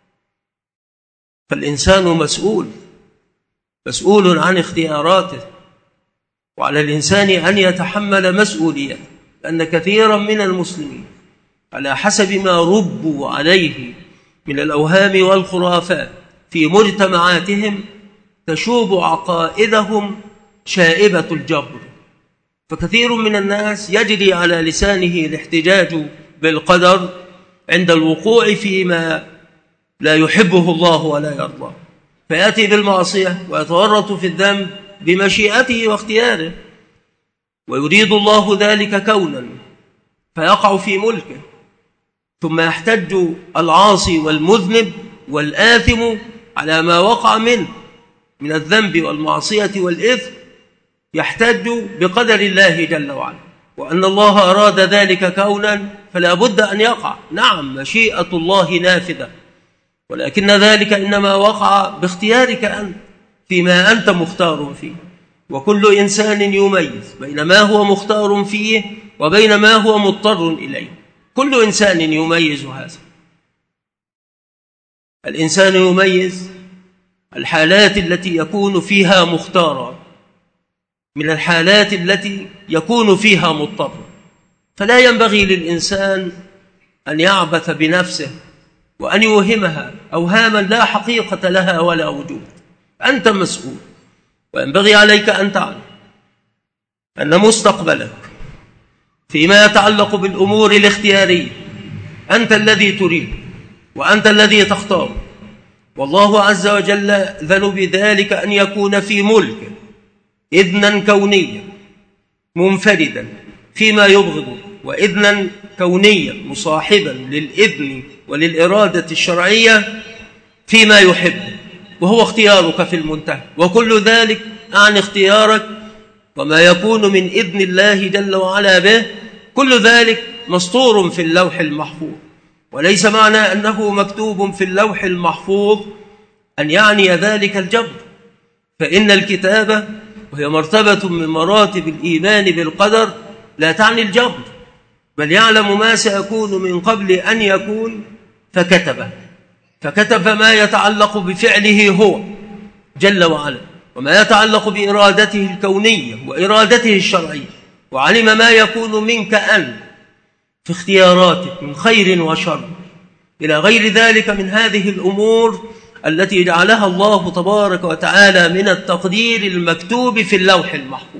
فالإنسان مسؤول مسؤول عن اختياراته، وعلى الإنسان أن يتحمل مسؤوليته، لأن كثيرا من المسلمين على حسب ما ربوا عليه من الأوهام والخرافات في مجتمعاتهم تشوب عقائدهم شائبة الجبر، فكثير من الناس يجري على لسانه الاحتجاج بالقدر عند الوقوع فيما لا يحبه الله ولا يرضاه، فيأتي بالمعصية ويتورط في الذنب بمشيئته واختياره، ويريد الله ذلك كونا فيقع في ملكه، ثم يحتج العاصي والمذنب والآثم على ما وقع منه من الذنب والمعصية والإثم، يحتج بقدر الله جل وعلا، وأن الله أراد ذلك كونا فلا بد أن يقع. نعم مشيئة الله نافذة، ولكن ذلك إنما وقع باختيارك أنت فيما أنت مختار فيه، وكل إنسان يميز بين ما هو مختار فيه وبين ما هو مضطر إليه، كل إنسان يميز هذا. الإنسان يميز الحالات التي يكون فيها مختارا من الحالات التي يكون فيها مضطرا، فلا ينبغي للإنسان أن يعبث بنفسه وأن يوهمها أوهاما لا حقيقة لها ولا وجود. أنت مسؤول، وينبغي عليك أن تعلم أن مستقبلك فيما يتعلق بالأمور الاختيارية أنت الذي تريد وأنت الذي تختار، والله عز وجل أذن بذلك أن يكون في ملكه إذنا كونيا منفردا فيما يبغض، وإذنا كونيا مصاحبا للإذن وللإرادة الشرعية فيما يحب، وهو اختيارك في المنتهى، وكل ذلك عن اختيارك وما يكون من إذن الله جل وعلا به، كل ذلك مسطور في اللوح المحفوظ. وليس معنى أنه مكتوب في اللوح المحفوظ أن يعني ذلك الجبر، فإن الكتابة وهي مرتبة من مراتب الإيمان بالقدر لا تعني الجبر، بل يعلم ما سيكون من قبل أن يكون فكتبه، فكتب ما يتعلق بفعله هو جل وعلا وما يتعلق بإرادته الكونية وإرادته الشرعية، وعلم ما يكون منك أنت في اختياراتك من خير وشر إلى غير ذلك من هذه الأمور التي جعلها الله تبارك وتعالى من التقدير المكتوب في اللوح المحفوظ.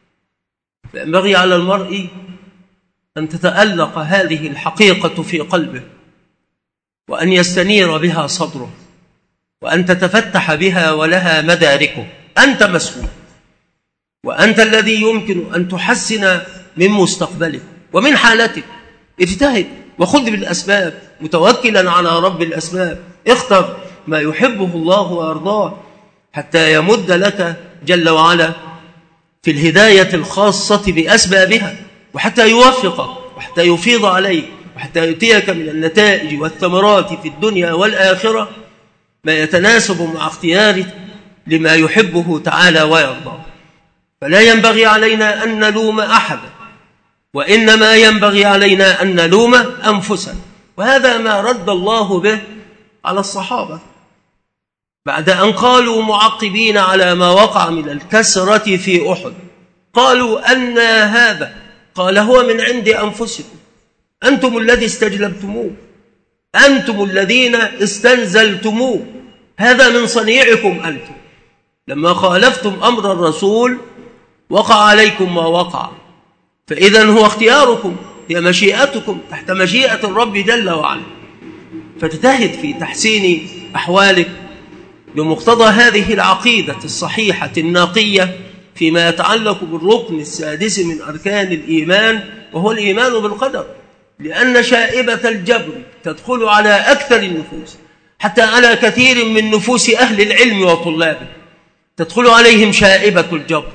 فينبغي على المرء أن تتألق هذه الحقيقة في قلبه، وأن يستنير بها صدره، وأن تتفتح بها ولها مداركه. أنت مسؤول، وأنت الذي يمكن أن تحسن من مستقبلك ومن حالتك. اجتهد وخذ بالأسباب متوكلا على رب الأسباب، اختر ما يحبه الله ويرضاه حتى يمد لك جل وعلا في الهداية الخاصة بأسبابها، وحتى يوفقك وحتى يفيض عليك وحتى يؤتيك من النتائج والثمرات في الدنيا والآخرة ما يتناسب مع اختيارك لما يحبه تعالى ويرضاه. فلا ينبغي علينا أن نلوم أحدا، وإنما ينبغي علينا أن نلوم أنفسنا، وهذا ما رد الله به على الصحابة بعد أن قالوا معقبين على ما وقع من الكسرة في أحد. قالوا أن هذا؟ قال هو من عند أنفسكم، أنتم الذي استجلبتموه، أنتم الذين استنزلتموه، هذا من صنيعكم أنتم. لما خالفتم أمر الرسول وقع عليكم ما وقع، فإذا هو اختياركم، هي مشيئتكم تحت مشيئة الرب جل وعلا، فتجتهد في تحسين أحوالك بمقتضى هذه العقيدة الصحيحة النقية فيما يتعلق بالركن السادس من أركان الإيمان، وهو الإيمان بالقدر، لأن شائبة الجبر تدخل على أكثر النفوس، حتى على كثير من نفوس أهل العلم وطلابه تدخل عليهم شائبة الجبر،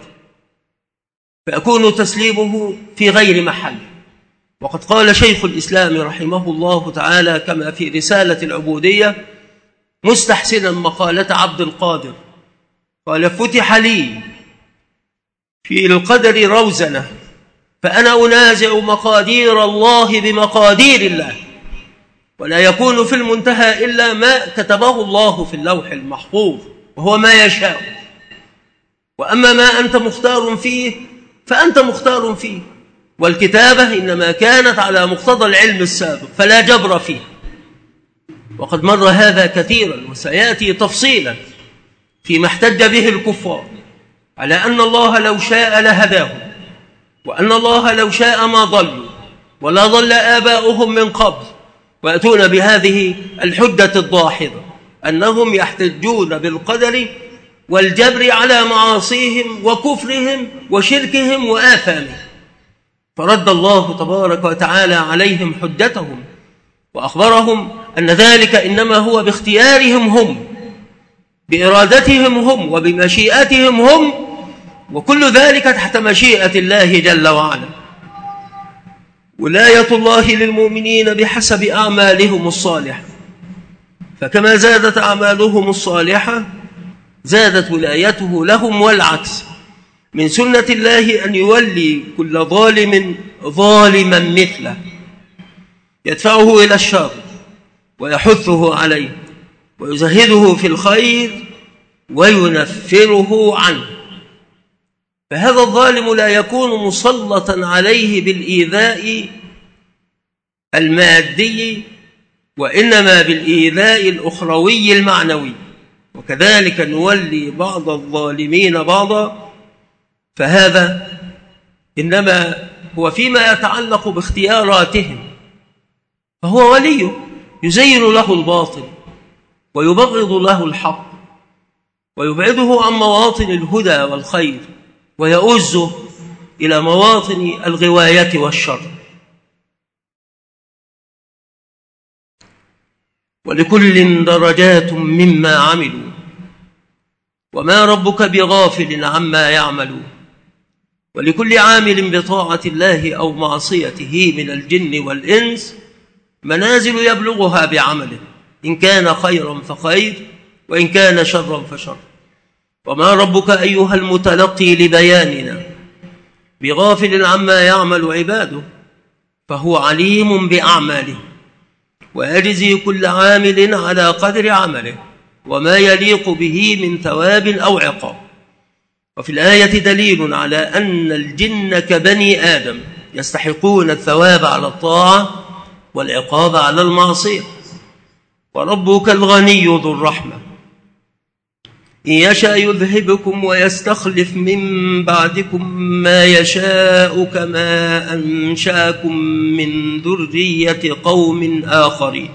فيكون تسليمه في غير محل. وقد قال شيخ الإسلام رحمه الله تعالى كما في رسالة العبودية مستحسنا مقالة عبد القادر، قال: فتح لي في القدر روزنة، فأنا أنازع مقادير الله بمقادير الله، ولا يكون في المنتهى إلا ما كتبه الله في اللوح المحفوظ، وهو ما يشاء. وأما ما أنت مختار فيه فأنت مختار فيه، والكتابة إنما كانت على مقتضى العلم السابق فلا جبر فيه. وقد مر هذا كثيرا وسيأتي تفصيلا فيما احتج به الكفار على أن الله لو شاء لهداهم، وأن الله لو شاء ما ضلوا ولا ضل آباؤهم من قبل، ويأتون بهذه الحجة الضاحضة أنهم يحتجون بالقدر والجبر على معاصيهم وكفرهم وشركهم وآثامهم. فرد الله تبارك وتعالى عليهم حجتهم وأخبرهم أن ذلك إنما هو باختيارهم هم، بإرادتهم هم، وبمشيئتهم هم، وكل ذلك تحت مشيئة الله جل وعلا. ولاية الله للمؤمنين بحسب أعمالهم الصالحة، فكما زادت أعمالهم الصالحة زادت ولايته لهم، والعكس. من سنة الله أن يولي كل ظالم ظالما مثله، يدفعه إلى الشر ويحثه عليه ويزهده في الخير وينفره عنه. فهذا الظالم لا يكون مسلطا عليه بالإيذاء المادي، وإنما بالإيذاء الأخروي المعنوي. وكذلك نولي بعض الظالمين بعضا، فهذا إنما هو فيما يتعلق باختياراتهم، فهو ولي يزين له الباطل ويبغض له الحق ويبعده عن مواطن الهدى والخير ويؤزه إلى مواطن الغواية والشر. ولكل درجات مما عملوا وما ربك بغافل عما يعملون. ولكل عامل بطاعة الله أو معصيته من الجن والإنس منازل يبلغها بعمله، إن كان خيرا فخير وإن كان شرا فشر. وما ربك أيها المتلقي لبياننا بغافل عما يعمل عباده، فهو عليم بأعماله ويجزي كل عامل على قدر عمله وما يليق به من ثواب أو عقاب. وفي الآية دليل على أن الجن كبني آدم يستحقون الثواب على الطاعة والعقاب على المعصية. وربك الغني ذو الرحمة، إن يشاء يذهبكم ويستخلف من بعدكم ما يشاء كما أنشأكم من ذرية قوم آخرين.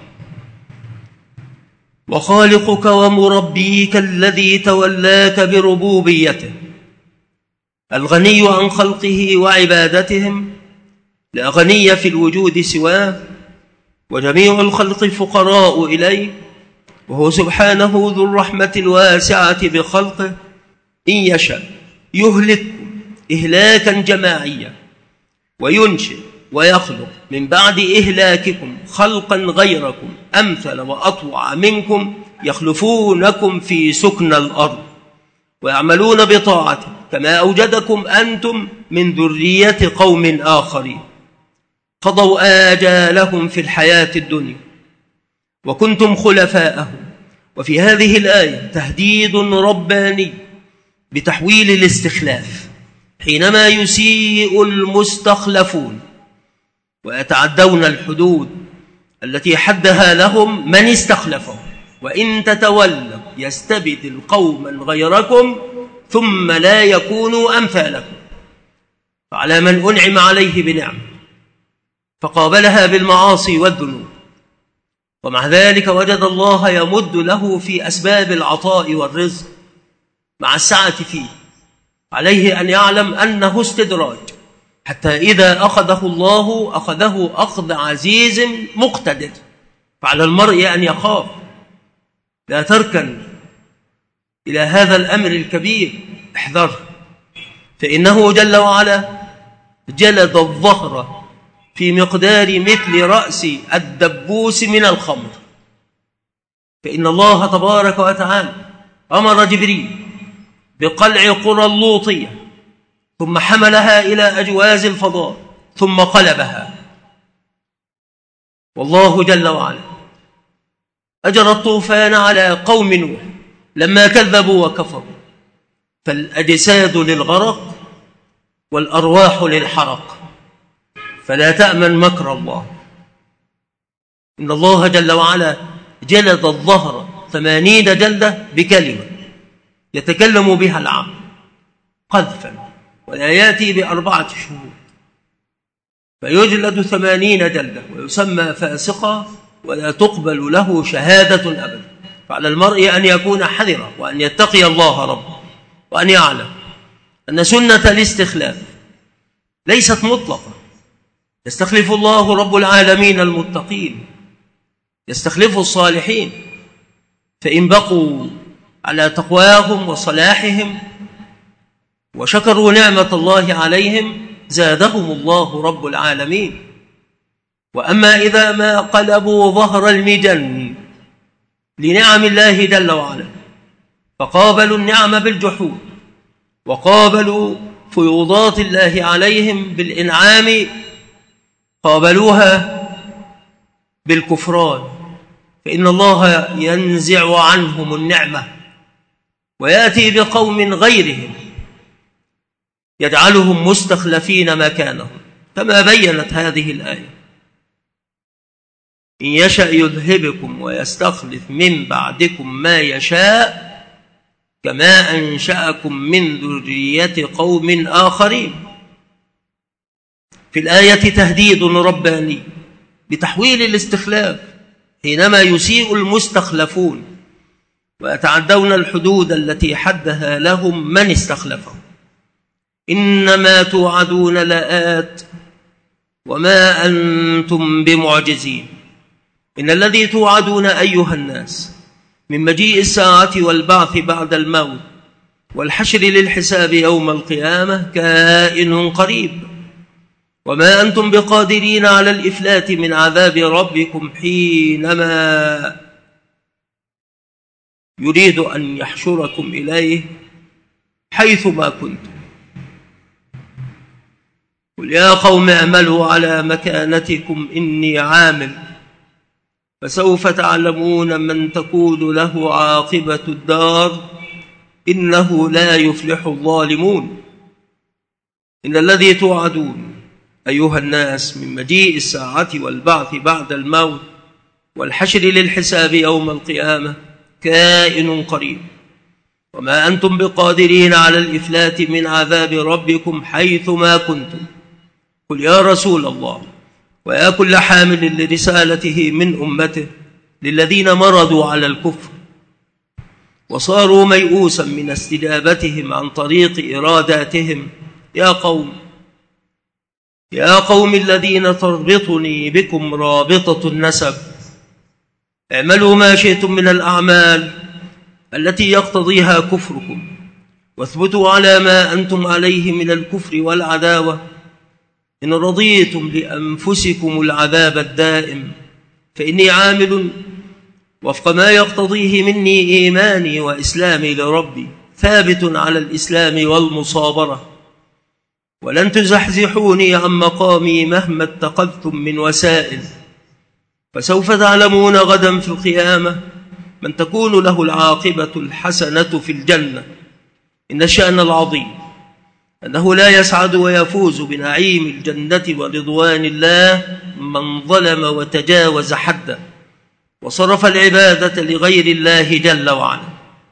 وخالقك ومربيك الذي تولاك بربوبيته، الغني عن خلقه وعبادتهم، لا غني في الوجود سواه، وجميع الخلق فقراء إليه، وهو سبحانه ذو الرحمة الواسعة بخلقه. إن يشاء يهلك إهلاكا جماعيا، وينشئ ويخلق من بعد إهلاككم خلقا غيركم أمثل وأطوع منكم، يخلفونكم في سكن الأرض ويعملون بطاعته كما أوجدكم أنتم من ذرية قوم آخرين قضوا آجالهم في الحياة الدنيا وكنتم خلفاءهم. وفي هذه الآية تهديد رباني بتحويل الاستخلاف حينما يسيء المستخلفون ويتعدون الحدود التي حدها لهم من استخلفهم، وإن تتولوا يستبدل قوما غيركم ثم لا يكونوا أمثالكم. فعلى من أنعم عليه بنعمة فقابلها بالمعاصي والذنوب ومع ذلك وجد الله يمد له في أسباب العطاء والرزق مع السعة فيه، عليه أن يعلم أنه استدراج، حتى إذا أخذه الله أخذه أخذ عزيز مقتدر. فعلى المرء أن يخاف، لا تركن إلى هذا الأمر الكبير، احذره، فإنه جل وعلا جلد الظهر في مقدار مثل رأس الدبوس من الخمر. فإن الله تبارك وتعالى أمر جبريل بقلع قرى اللوطية ثم حملها إلى أجواز الفضاء ثم قلبها. والله جل وعلا أجرى الطوفان على قوم نوح لما كذبوا وكفروا، فالأجساد للغرق والأرواح للحرق، فلا تأمن مكر الله. إن الله جل وعلا جلد الظهر ثمانين جلدة بكلمة يتكلم بها العام قذفا، ولا يأتي بأربعة شهود، فيجلد ثمانين جلدة ويسمى فاسقا ولا تقبل له شهادة أبدا. فعلى المرء أن يكون حذرا وأن يتقي الله ربه، وأن يعلم أن سنة الاستخلاف ليست مطلقة. يستخلف الله رب العالمين المتقين، يستخلف الصالحين، فإن بقوا على تقواهم وصلاحهم وشكروا نعمة الله عليهم زادهم الله رب العالمين. وأما إذا ما قلبوا ظهر المجن لنعم الله جل وعلا فقابلوا النعم بالجحود وقابلوا فيوضات الله عليهم بالإنعام، قابلوها بالكفران، فإن الله ينزع عنهم النعمة ويأتي بقوم غيرهم يجعلهم مستخلفين مكانهم، كما بيّنت هذه الآية: إن يشأ يذهبكم ويستخلف من بعدكم ما يشاء كما أنشأكم من ذرية قوم آخرين. في الآية تهديد رباني بتحويل الاستخلاف حينما يسيء المستخلفون ويتعدون الحدود التي حدها لهم من استخلفهم. إنما توعدون لآت وما أنتم بمعجزين. إن الذي توعدون أيها الناس من مجيء الساعة والبعث بعد الموت والحشر للحساب يوم القيامة كائن قريب، وما أنتم بقادرين على الإفلات من عذاب ربكم حينما يريد أن يحشركم إليه حيث ما كنتم. قل يا قوم اعملوا على مكانتكم إني عامل فسوف تعلمون من تكون له عاقبة الدار إنه لا يفلح الظالمون. إن الذي توعدون أيها الناس من مجيء الساعة والبعث بعد الموت والحشر للحساب يوم القيامة كائن قريب، وما أنتم بقادرين على الإفلات من عذاب ربكم حيث ما كنتم. قل يا رسول الله ويا كل حامل لرسالته من أمته للذين مرضوا على الكفر وصاروا ميؤوسا من استجابتهم عن طريق إراداتهم: يا قوم يا قوم الذين تربطني بكم رابطة النسب، اعملوا ما شئتم من الأعمال التي يقتضيها كفركم واثبتوا على ما أنتم عليه من الكفر والعداوة. إن رضيتم لأنفسكم العذاب الدائم فإني عامل وفق ما يقتضيه مني إيماني وإسلامي لربي، ثابت على الإسلام والمصابرة، ولن تزحزحوني عن مقامي مهما اتخذتم من وسائل. فسوف تعلمون غدا في القيامة من تكون له العاقبة الحسنة في الجنة. إن الشأن العظيم أنه لا يسعد ويفوز بنعيم الجنة ورضوان الله من ظلم وتجاوز حده وصرف العبادة لغير الله جل وعلا،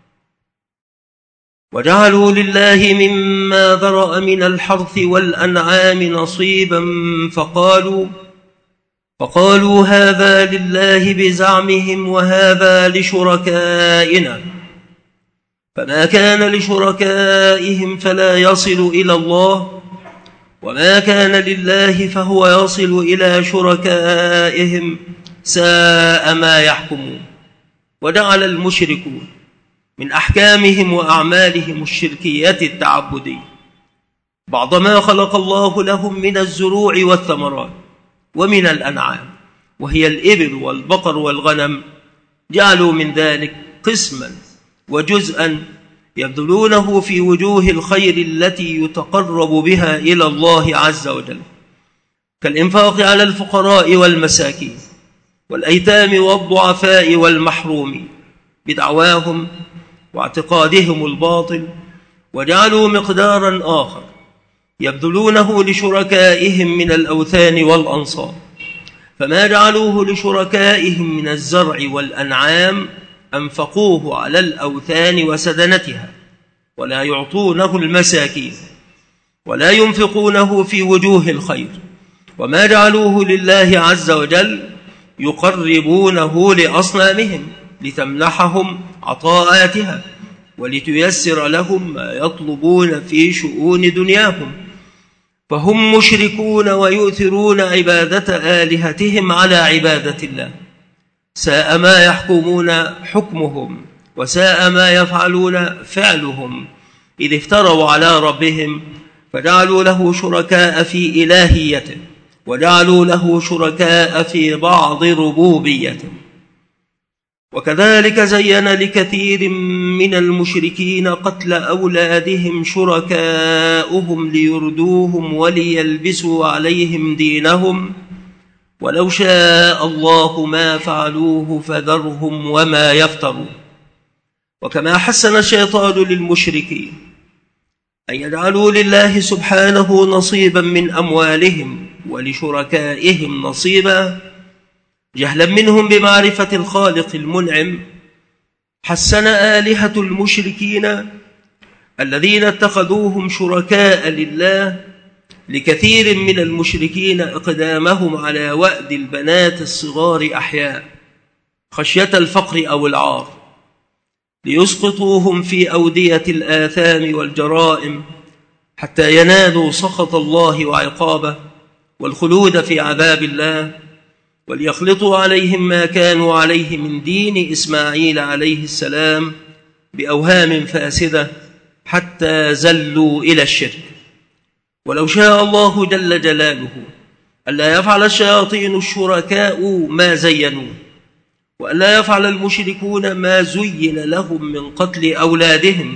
وجعلوا لله مما ذرأ من الحرث والأنعام نصيبا فقالوا فقالوا هذا لله بزعمهم وهذا لشركائنا، فما كان لشركائهم فلا يصل إلى الله، وما كان لله فهو يصل إلى شركائهم، ساء ما يحكمون. وجعل المشركون من أحكامهم وأعمالهم الشركية التعبدية بعض ما خلق الله لهم من الزروع والثمرات ومن الأنعام، وهي الإبل والبقر والغنم، جعلوا من ذلك قسما وجزءا يبذلونه في وجوه الخير التي يتقرب بها إلى الله عز وجل، كالإنفاق على الفقراء والمساكين والأيتام والضعفاء والمحرومين بدعواهم واعتقادهم الباطل، وجعلوا مقدارا آخر يبذلونه لشركائهم من الأوثان والأنصاب، فما جعلوه لشركائهم من الزرع والأنعام أنفقوه على الأوثان وسدنتها، ولا يعطونه المساكين ولا ينفقونه في وجوه الخير، وما جعلوه لله عز وجل يقربونه لأصنامهم لتمنحهم عطاءاتها ولتيسر لهم ما يطلبون في شؤون دنياهم، فهم مشركون ويؤثرون عبادة آلهتهم على عبادة الله. ساء ما يحكمون حكمهم وساء ما يفعلون فعلهم، إذ افتروا على ربهم فجعلوا له شركاء في إلهيته، وجعلوا له شركاء في بعض ربوبيته. وكذلك زين لكثير من المشركين قتل أولادهم شركاؤهم ليردوهم وليلبسوا عليهم دينهم، ولو شاء الله ما فعلوه فذرهم وما يفترون. وكما حسن الشيطان للمشركين أن يجعلوا لله سبحانه نصيبا من أموالهم ولشركائهم نصيبا جهلا منهم بمعرفة الخالق المنعم، حسن آلهة المشركين الذين اتخذوهم شركاء لله لكثير من المشركين إقدامهم على وأد البنات الصغار أحياء خشية الفقر أو العار، ليسقطوهم في أودية الآثام والجرائم حتى ينالوا سخط الله وعقابه والخلود في عذاب الله، وليخلطوا عليهم ما كانوا عليه من دين إسماعيل عليه السلام بأوهام فاسدة حتى زلوا إلى الشرك. ولو شاء الله جل جلاله ألا يفعل الشياطين الشركاء ما زينوا، وألا يفعل المشركون ما زين لهم من قتل أولادهم،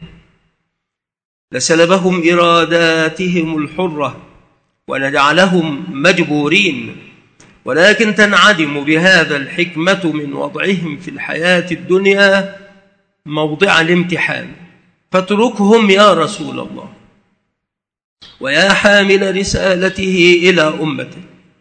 لسلبهم إراداتهم الحرة ونجعلهم مجبورين، ولكن تنعدم بهذا الحكمة من وضعهم في الحياة الدنيا موضع الامتحان. فاتركهم يا رسول الله ويا حامل رسالته إلى أمته،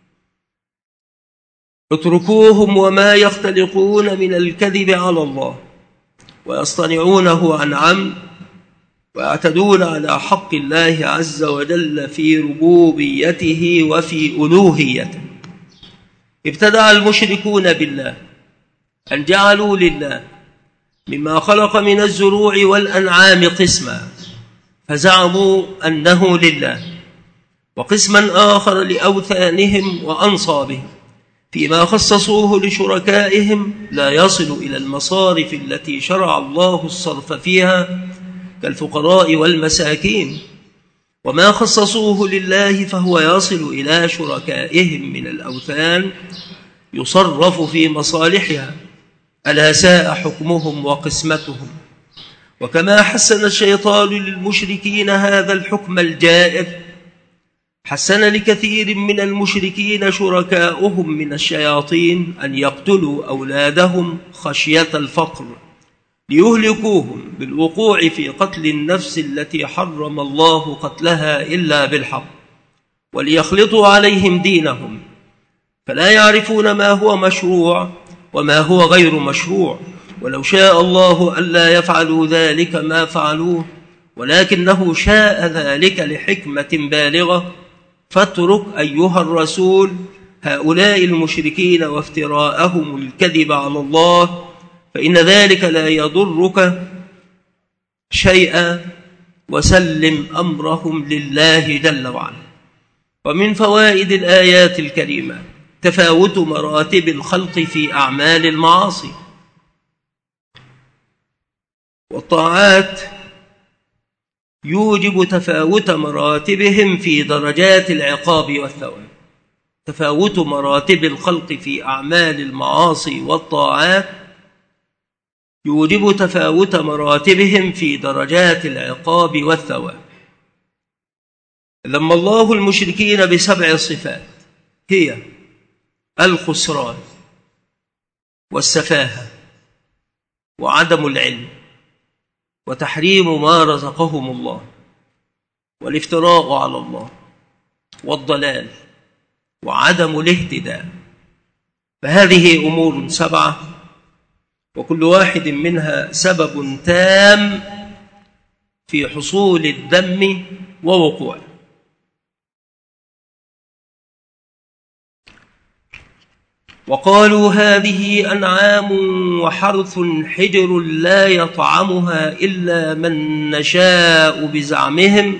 اتركوهم وما يختلقون من الكذب على الله ويصطنعونه عن عمد، ويعتدون على حق الله عز وجل في ربوبيته وفي ألوهيته. ابتدع المشركون بالله أن جعلوا لله مما خلق من الزروع والأنعام قسما، فزعموا أنه لله، وقسما آخر لأوثانهم وأنصابهم، فيما خصصوه لشركائهم لا يصل إلى المصارف التي شرع الله الصرف فيها كالفقراء والمساكين، وما خصصوه لله فهو يصل إلى شركائهم من الأوثان يصرف في مصالحها، ألا ساء حكمهم وقسمتهم. وكما حسن الشيطان للمشركين هذا الحكم الجائر، حسن لكثير من المشركين شركاؤهم من الشياطين أن يقتلوا أولادهم خشية الفقر ليهلكوهم بالوقوع في قتل النفس التي حرم الله قتلها إلا بالحق، وليخلطوا عليهم دينهم، فلا يعرفون ما هو مشروع وما هو غير مشروع، ولو شاء الله ألا يفعلوا ذلك ما فعلوه، ولكنه شاء ذلك لحكمة بالغة. فاترك أيها الرسول هؤلاء المشركين وافتراءهم الكذب على الله، فإن ذلك لا يضرك شيئا، وسلم أمرهم لله جل وعلا. ومن فوائد الآيات الكريمة تفاوت مراتب الخلق في أعمال المعاصي والطاعات، يوجب تفاوت مراتبهم في درجات العقاب والثواب. تفاوت مراتب الخلق في أعمال المعاصي والطاعات يوجب تفاوت مراتبهم في درجات العقاب والثواب. ذم الله المشركين بسبع صفات، هي الخسران والسفاهة وعدم العلم وتحريم ما رزقهم الله والافتراء على الله والضلال وعدم الاهتداء. فهذه أمور سبعة، وكل واحد منها سبب تام في حصول الذم ووقوعه. وقالوا هذه أنعام وحرث حجر لا يطعمها إلا من نشاء بزعمهم،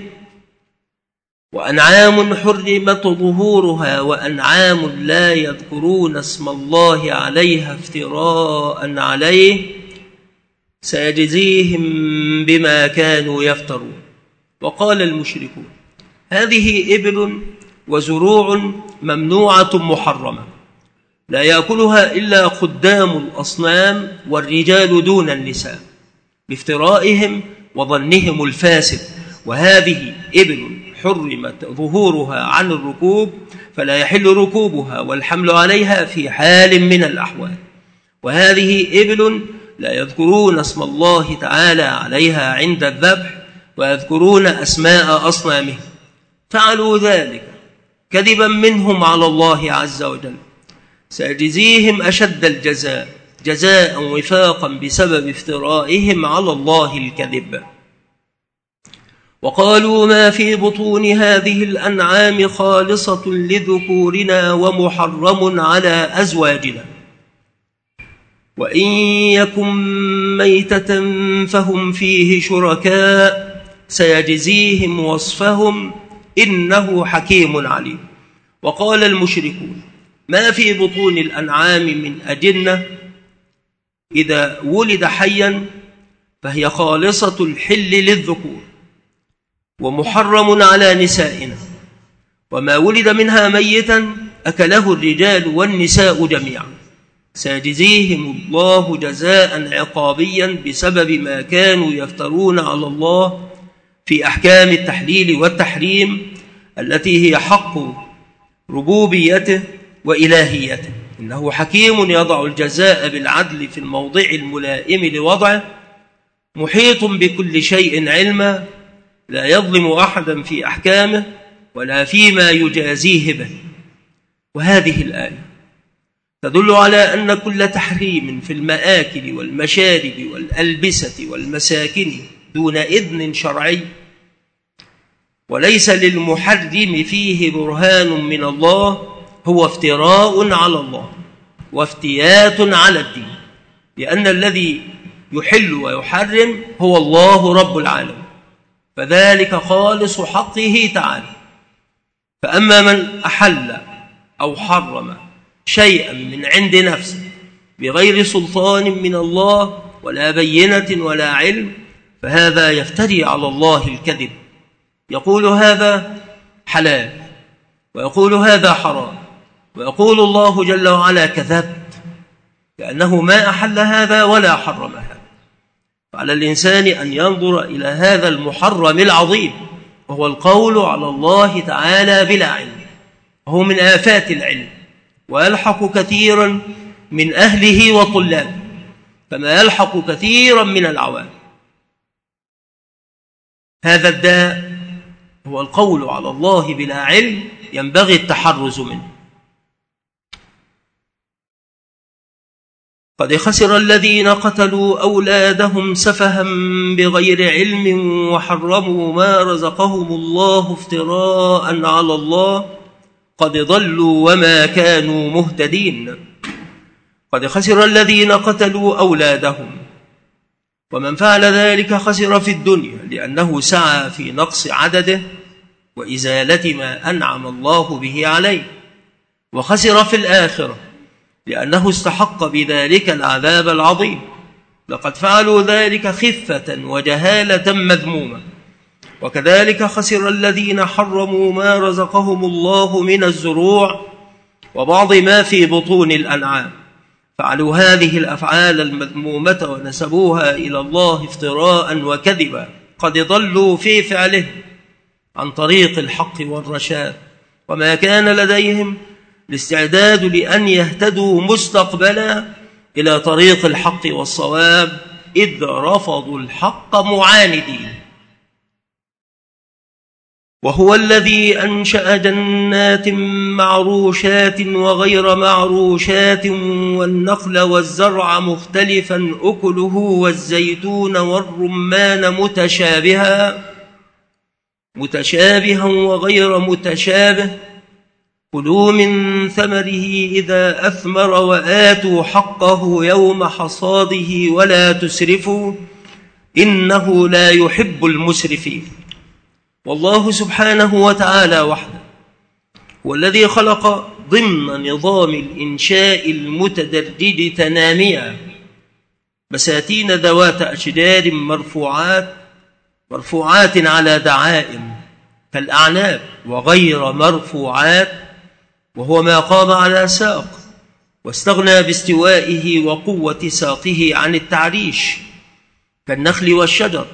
وأنعام حرمت ظهورها وأنعام لا يذكرون اسم الله عليها افتراء عليه، سيجزيهم بما كانوا يفترون. وقال المشركون هذه إبل وزروع ممنوعة محرمة لا يأكلها إلا خدام الأصنام والرجال دون النساء، بافترائهم وظنهم الفاسد. وهذه إبل حرمت ظهورها عن الركوب، فلا يحل ركوبها والحمل عليها في حال من الأحوال. وهذه إبل لا يذكرون اسم الله تعالى عليها عند الذبح، ويذكرون أسماء أصنامهم، فعلوا ذلك كذبا منهم على الله عز وجل. سيجزيهم أشد الجزاء جزاء وفاقا بسبب افترائهم على الله الكذب. وقالوا ما في بطون هذه الأنعام خالصة لذكورنا ومحرم على أزواجنا، وإن يكن ميتة فهم فيه شركاء سيجزيهم وصفهم إنه حكيم عليم. وقال المشركون ما في بطون الأنعام من أجنة إذا ولد حيا فهي خالصة الحل للذكور ومحرم على نسائنا، وما ولد منها ميتا أكله الرجال والنساء جميعا، سيجزيهم الله جزاء عقابيا بسبب ما كانوا يفترون على الله في أحكام التحليل والتحريم التي هي حق ربوبيته وإلهيته. إنه حكيم يضع الجزاء بالعدل في الموضع الملائم لوضعه، محيط بكل شيء علما، لا يظلم أحدا في أحكامه ولا فيما يجازيه به. وهذه الآية تدل على أن كل تحريم في المآكل والمشارب والألبسة والمساكن دون إذن شرعي وليس للمحرم فيه برهان من الله هو افتراء على الله وافتيات على الدين، لأن الذي يحل ويحرم هو الله رب العالمين، فذلك خالص حقه تعالى. فأما من أحل أو حرم شيئا من عند نفسه بغير سلطان من الله ولا بينة ولا علم، فهذا يفتري على الله الكذب، يقول هذا حلال ويقول هذا حرام، ويقول الله جل وعلا كذبت، لأنه ما أحل هذا ولا حرم هذا. فعلى الإنسان أن ينظر إلى هذا المحرم العظيم، وهو القول على الله تعالى بلا علم، وهو من آفات العلم، ويلحق كثيرا من أهله وطلابه كما يلحق كثيرا من العوام. هذا الداء هو القول على الله بلا علم، ينبغي التحرز منه. قد خسر الذين قتلوا أولادهم سفها بغير علم وحرموا ما رزقهم الله افتراء على الله قد ضلوا وما كانوا مهتدين. قد خسر الذين قتلوا أولادهم، ومن فعل ذلك خسر في الدنيا لأنه سعى في نقص عدده وإزالة ما أنعم الله به عليه، وخسر في الآخرة لأنه استحق بذلك العذاب العظيم. لقد فعلوا ذلك خفة وجهالة مذمومة. وكذلك خسر الذين حرموا ما رزقهم الله من الزروع وبعض ما في بطون الأنعام، فعلوا هذه الأفعال المذمومة ونسبوها إلى الله افتراء وكذبا، قد ضلوا في فعله عن طريق الحق والرشاد، وما كان لديهم الاستعداد لأن يهتدوا مستقبلا إلى طريق الحق والصواب، إذ رفضوا الحق معاندين. وهو الذي أنشأ جنات معروشات وغير معروشات والنخل والزرع مختلفا أكله والزيتون والرمان متشابها متشابها وغير متشابه، كلوا من ثمره إذا أثمر وآتوا حقه يوم حصاده ولا تسرفوا إنه لا يحب المسرفين. والله سبحانه وتعالى وحده هو الذي خلق ضمن نظام الإنشاء المتدرج تناميا بساتين ذوات أشجار مرفوعات مرفوعات على دعائم كالأعناب، وغير مرفوعات وهو ما قام على ساق واستغنى باستوائه وقوة ساقه عن التعريش كالنخل والشجر،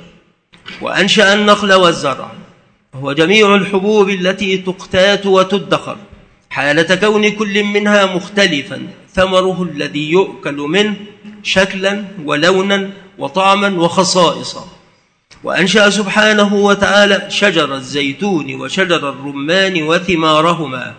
وأنشأ النخل والزرع وهو جميع الحبوب التي تقتات وتدخر حالة كون كل منها مختلفا ثمره الذي يؤكل منه شكلا ولونا وطعما وخصائصا. وأنشأ سبحانه وتعالى شجر الزيتون وشجر الرمان وثمارهما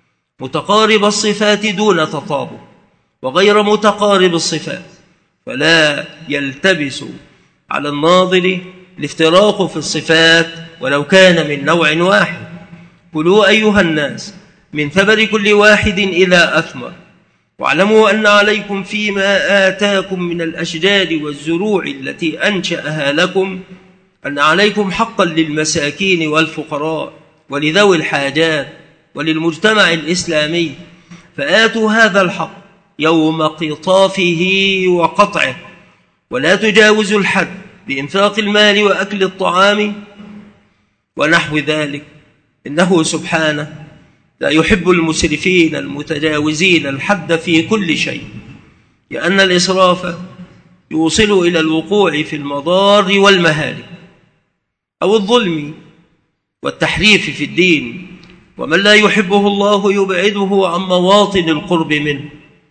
متقارب الصفات دون تطابق وغير متقارب الصفات، فلا يلتبس على الناظر الافتراق في الصفات ولو كان من نوع واحد. كلوا أيها الناس من ثمر كل واحد إذا أثمر، واعلموا أن عليكم فيما آتاكم من الأشجار والزروع التي أنشأها لكم أن عليكم حقا للمساكين والفقراء ولذوي الحاجات وللمجتمع الإسلامي، فآتوا هذا الحق يوم قطافه وقطعه، ولا تجاوزوا الحد بإنفاق المال وأكل الطعام ونحو ذلك، إنه سبحانه لا يحب المسرفين المتجاوزين الحد في كل شيء، لأن الإسراف يوصل إلى الوقوع في المضار والمهالك أو الظلم والتحريف في الدين، ومن لا يحبه الله يبعده عن مواطن القرب منه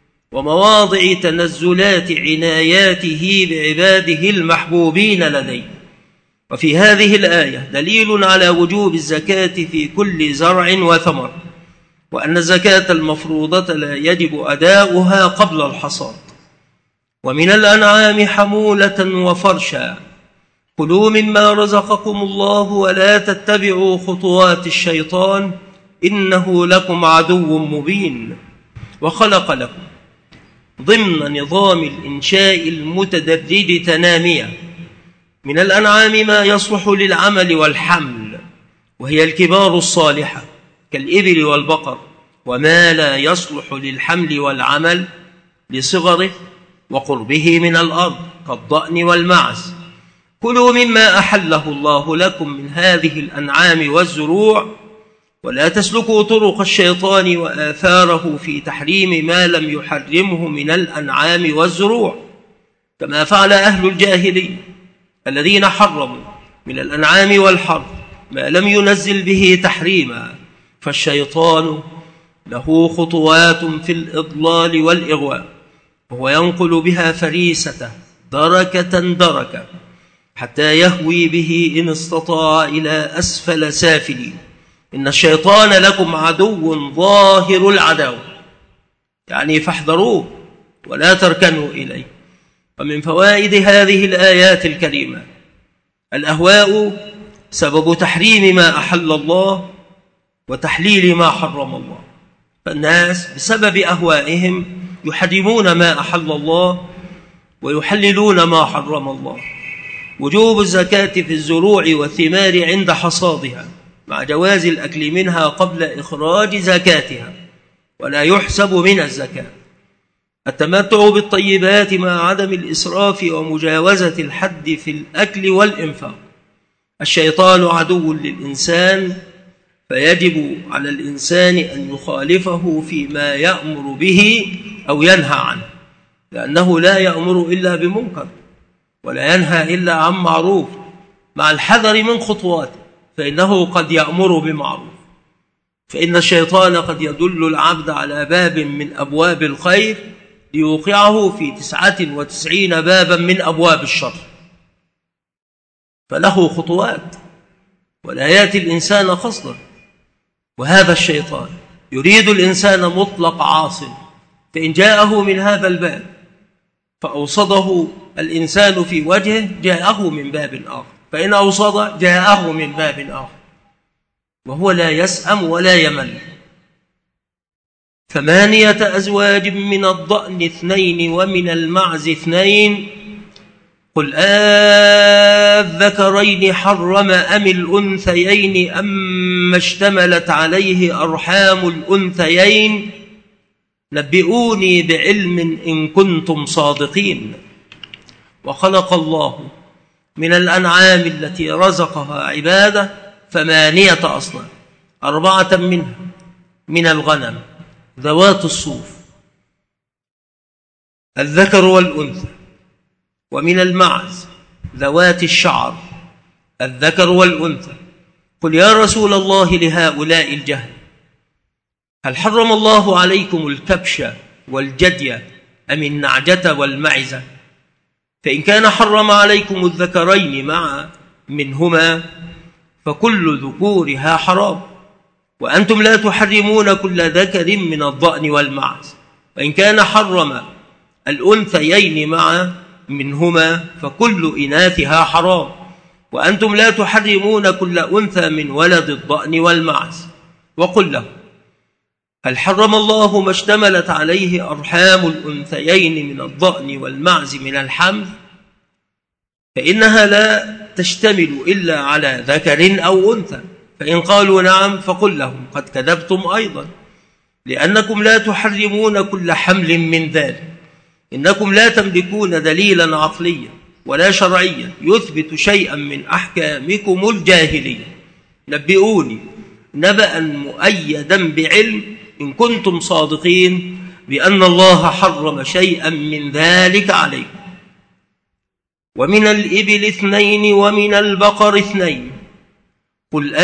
ومواضع تنزلات عناياته بعباده المحبوبين لديه. وفي هذه الآية دليل على وجوب الزكاة في كل زرع وثمر، وأن الزكاة المفروضة لا يجب أداؤها قبل الحصاد. ومن الأنعام حمولة وفرشا، كلوا مما رزقكم الله ولا تتبعوا خطوات الشيطان إنه لكم عدو مبين. وخلق لكم ضمن نظام الإنشاء المتدرج تناميا من الأنعام ما يصلح للعمل والحمل، وهي الكبار الصالحة كالإبل والبقر، وما لا يصلح للحمل والعمل لصغره وقربه من الأرض كالضأن والمعز. كلوا مما أحله الله لكم من هذه الأنعام والزروع، ولا تسلكوا طرق الشيطان وآثاره في تحريم ما لم يحرمه من الأنعام والزروع، كما فعل أهل الجاهلية الذين حرموا من الأنعام والحرث ما لم ينزل به تحريما، فالشيطان له خطوات في الإضلال والإغواء، وهو ينقل بها فريسته دركة دركة حتى يهوي به إن استطاع إلى أسفل سافلين. إن الشيطان لكم عدو ظاهر العداوة، يعني فاحذروه ولا تركنوا إليه. ومن فوائد هذه الآيات الكريمة: الأهواء سبب تحريم ما أحل الله وتحليل ما حرم الله. فالناس بسبب أهوائهم يحرمون ما أحل الله ويحللون ما حرم الله. وجوب الزكاة في الزروع والثمار عند حصادها، مع جواز الأكل منها قبل إخراج زكاتها، ولا يحسب من الزكاة. التمتع بالطيبات مع عدم الإسراف ومجاوزة الحد في الأكل والإنفاق. الشيطان عدو للإنسان، فيجب على الإنسان أن يخالفه فيما يأمر به أو ينهى عنه، لأنه لا يأمر إلا بمنكر ولا ينهى إلا عن معروف، مع الحذر من خطواته، فإنه قد يأمر بمعروف. فإن الشيطان قد يدل العبد على باب من أبواب الخير ليوقعه في تسعة وتسعين بابا من أبواب الشر، فله خطوات ولا يأتي الإنسان قصدا. وهذا الشيطان يريد الإنسان مطلق عاص، فإن جاءه من هذا الباب فأوصده الإنسان في وجهه جاءه من باب آخر، فإن أوصد جاءه من باب آخر، وهو لا يسأم ولا يمل. ثمانية أزواج من الضأن اثنين ومن المعز اثنين، قل آذكرين حرم أم الأنثيين أم اشتملت عليه أرحام الأنثيين نبئوني بعلم إن كنتم صادقين. وخلق الله من الأنعام التي رزقها عباده ثمانية أصناف، أربعة منها من الغنم ذوات الصوف الذكر والأنثى، ومن المعز ذوات الشعر الذكر والأنثى. قل يا رسول الله لهؤلاء الجهل هل حرم الله عليكم الكبش والجدي أم النعجة والمعزة؟ فإن كان حرم عليكم الذكرين مع منهما فكل ذكورها حرام، وأنتم لا تحرمون كل ذكر من الضأن والمعز. وإن كان حرم الأنثيين مع منهما فكل إناثها حرام، وأنتم لا تحرمون كل أنثى من ولد الضأن والمعز. وقل له هل حرم الله ما اشتملت عليه أرحام الأنثيين من الضأن والمعز من الحمل؟ فإنها لا تشتمل إلا على ذكر أو أنثى. فإن قالوا نعم فقل لهم قد كذبتم أيضا، لأنكم لا تحرمون كل حمل من ذلك. إنكم لا تملكون دليلا عقليا ولا شرعيا يثبت شيئا من أحكامكم الجاهلية. نبئوني نبأ مؤيدا بعلم إن كنتم صادقين بأن الله حرم شيئا من ذلك عليكم. ومن الإبل اثنين ومن البقر اثنين، قل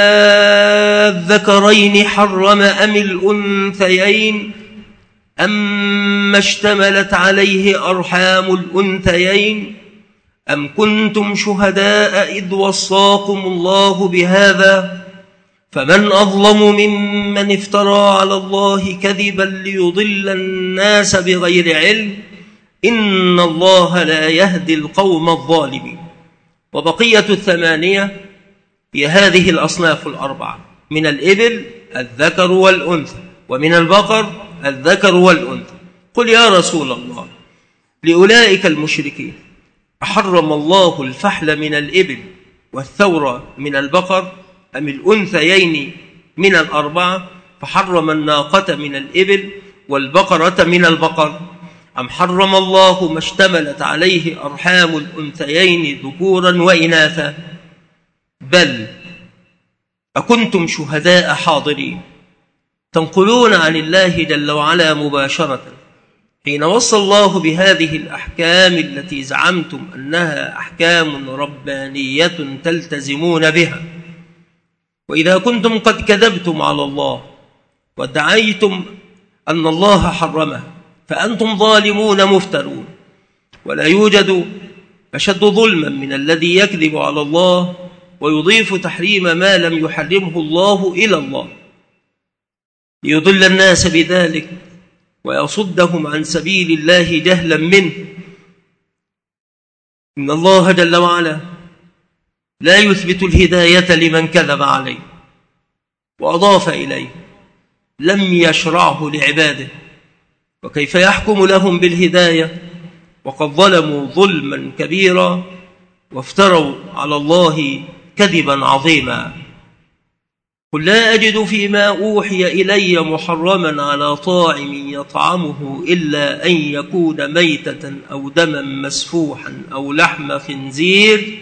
آذكرين حرم أم الأنثيين أم اشتملت عليه أرحام الأنثيين أم كنتم شهداء إذ وصاكم الله بهذا فمن أظلم ممن افترى على الله كذبا ليضل الناس بغير علم إن الله لا يهدي القوم الظالمين. وبقية الثمانية هي هذه الأصناف الأربعة: من الإبل الذكر والأنثى، ومن البقر الذكر والأنثى. قل يا رسول الله لأولئك المشركين أحرم الله الفحل من الإبل والثور من البقر أم الأنثيين من الأربعة فحرم الناقة من الإبل والبقرة من البقر؟ أم حرم الله ما اشتملت عليه أرحام الأنثيين ذكورا وإناثا؟ بل أكنتم شهداء حاضرين تنقلون عن الله جل وعلا مباشرة حين وصى الله بهذه الأحكام التي زعمتم أنها أحكام ربانية تلتزمون بها. وإذا كنتم قد كذبتم على الله وادعيتم أن الله حرمها فأنتم ظالمون مفترون، ولا يوجد أشد ظلما من الذي يكذب على الله ويضيف تحريم ما لم يحرمه الله إلى الله ليضل الناس بذلك ويصدهم عن سبيل الله جهلا منه. إن الله جل وعلا لا يثبت الهداية لمن كذب عليه وأضاف إليه لم يشرعه لعباده، وكيف يحكم لهم بالهداية وقد ظلموا ظلما كبيرا وافتروا على الله كذبا عظيما. قل لا أجد فيما أوحي إلي محرما على طاعم يطعمه إلا أن يكون ميتة أو دما مسفوحا أو لحم خنزير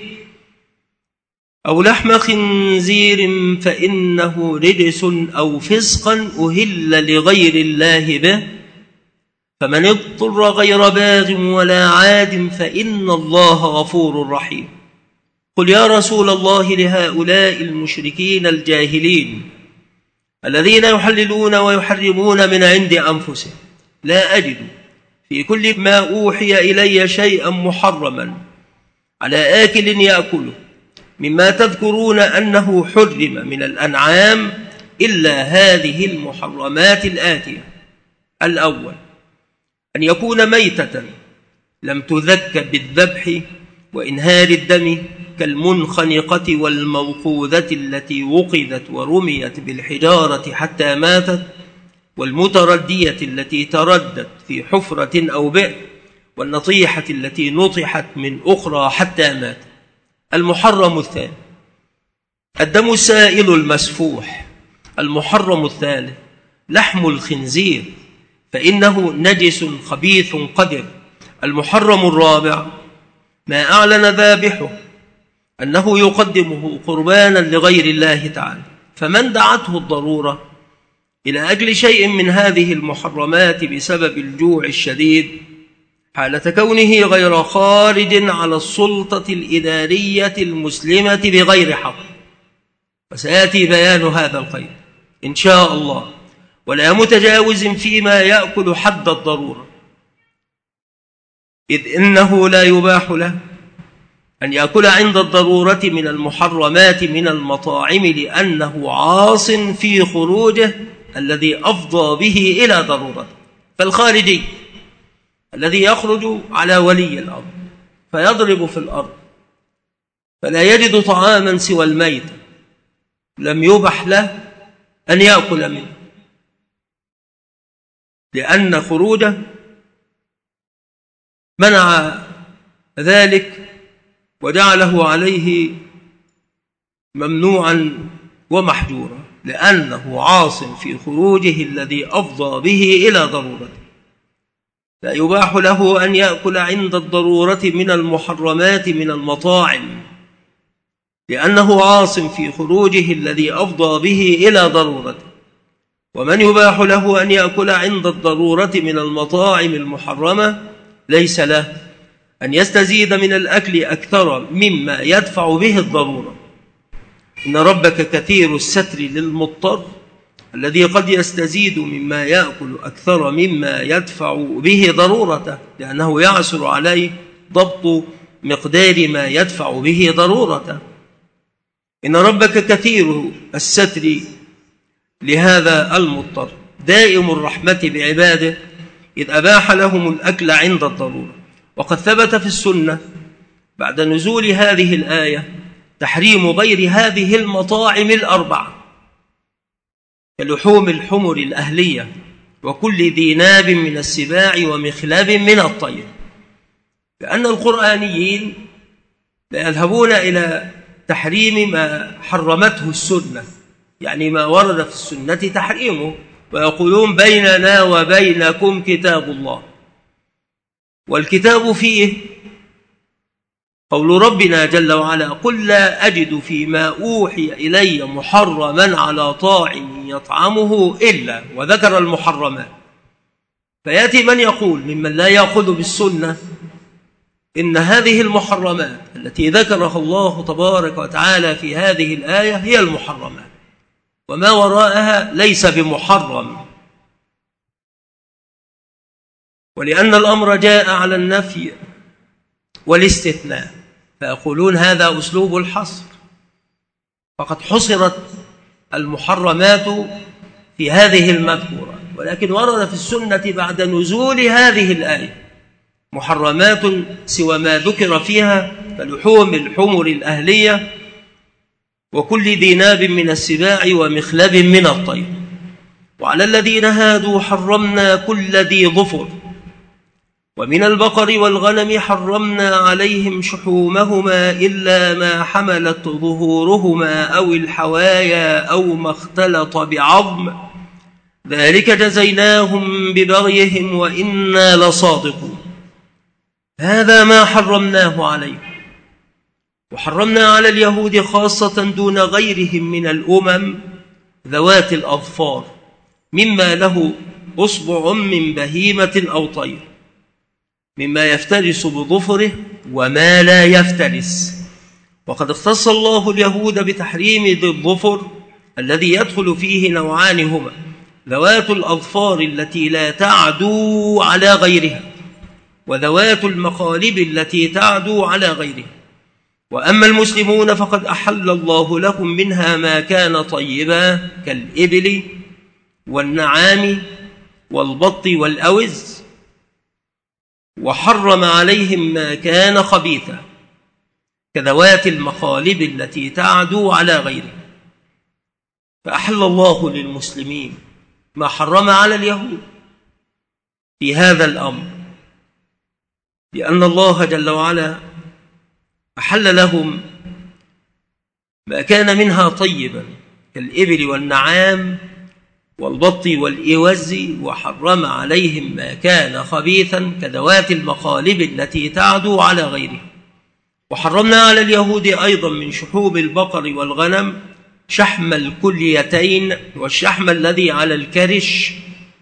أو لحم خنزير فإنه رجس أو فسقا أهل لغير الله به، فمن اضطر غير باغ ولا عاد فإن الله غفور رحيم. قل يا رسول الله لهؤلاء المشركين الجاهلين الذين يحللون ويحرمون من عند أنفسهم لا أجد في كل ما أوحي إلي شيئا محرما على آكل يأكله مما تذكرون أنه حرم من الأنعام إلا هذه المحرمات الآتية: الأول أن يكون ميتة لم تذك بالذبح وإنهار الدم كالمنخنقة والموقوذة التي وقذت ورميت بالحجارة حتى ماتت، والمتردية التي تردت في حفرة أو بئر، والنطيحة التي نطحت من أخرى حتى ماتت. المحرم الثاني الدم السائل المسفوح. المحرم الثالث لحم الخنزير فإنه نجس خبيث قذر. المحرم الرابع ما أعلن ذابحه أنه يقدمه قربانا لغير الله تعالى، فمن دعته الضرورة إلى أجل شيء من هذه المحرمات بسبب الجوع الشديد حالة كونه غير خارج على السلطة الإدارية المسلمة بغير حق، وسيأتي بيان هذا القيد إن شاء الله، ولا متجاوز فيما يأكل حد الضرورة، إذ إنه لا يباح له أن يأكل عند الضرورة من المحرمات من المطاعم لأنه عاص في خروجه الذي أفضى به إلى ضرورته. فالخارجي الذي يخرج على ولي الأمر فيضرب في الأرض فلا يجد طعاما سوى الميت لم يبح له أن يأكل منه، لأن خروجه منع ذلك وجعله عليه ممنوعا ومحجورا، لأنه عاص في خروجه الذي أفضى به إلى ضرورته. لا يباح له أن يأكل عند الضرورة من المحرمات من المطاعم لأنه عاص في خروجه الذي أفضى به إلى ضرورته. ومن يباح له أن يأكل عند الضرورة من المطاعم المحرمة ليس له أن يستزيد من الأكل أكثر مما يدفع به الضرورة. إن ربك كثير الستر للمضطر الذي قد يستزيد مما يأكل أكثر مما يدفع به ضرورته، لأنه يعسر عليه ضبط مقدار ما يدفع به ضرورته. إن ربك كثير الستر لهذا المضطر دائم الرحمة بعباده إذ أباح لهم الأكل عند الضرورة. وقد ثبت في السنة بعد نزول هذه الآية تحريم غير هذه المطاعم الأربعة كلحوم الحمر الأهلية وكل ذي ناب من السباع ومخلب من الطير، لأن القرآنيين لا يذهبون إلى تحريم ما حرمته السنة، يعني ما ورد في السنة تحريمه، ويقولون بيننا وبينكم كتاب الله، والكتاب فيه قول ربنا جل وعلا: قل لا أجد فيما أوحي إلي محرما على طاعم يطعمه إلا، وذكر المحرمات. فيأتي من يقول ممن لا يأخذ بالسنة إن هذه المحرمات التي ذكرها الله تبارك وتعالى في هذه الآية هي المحرمات، وما وراءها ليس بمحرم، ولأن الأمر جاء على النفي والاستثناء، فيقولون هذا أسلوب الحصر، فقد حصرت المحرمات في هذه المذكورة، ولكن ورد في السنة بعد نزول هذه الآية محرمات سوى ما ذكر فيها كلحوم الحمر الأهلية وكل ذي ناب من السباع ومخلب من الطير. وعلى الذين هادوا حرمنا كل ذي ظفر، ومن البقر والغنم حرمنا عليهم شحومهما إلا ما حملت ظهورهما أو الحوايا أو ما اختلط بعظم، ذلك جزيناهم ببغيهم وإنا لصادقون. هذا ما حرمناه عليهم. وحرمنا على اليهود خاصة دون غيرهم من الأمم ذوات الأظفار مما له أصبع من بهيمة أو طير، مما يفترس بظفره وما لا يفترس. وقد اختص الله اليهود بتحريم ذي الظفر الذي يدخل فيه نوعان هما ذوات الأظفار التي لا تعدو على غيرها، وذوات المخالب التي تعدو على غيرها. وأما المسلمون فقد أحل الله لهم منها ما كان طيبا كالإبل والنعام والبط والأوز، وحرم عليهم ما كان خبيثا كذوات المخالب التي تعدو على غيره. فأحل الله للمسلمين ما حرم على اليهود في هذا الأمر، لأن الله جل وعلا أحل لهم ما كان منها طيبا كالإبل والنعام والبط والإوز، وحرم عليهم ما كان خبيثا كذوات المخالب التي تعدو على غيره. وحرمنا على اليهود أيضا من شحوم البقر والغنم شحم الكليتين والشحم الذي على الكرش،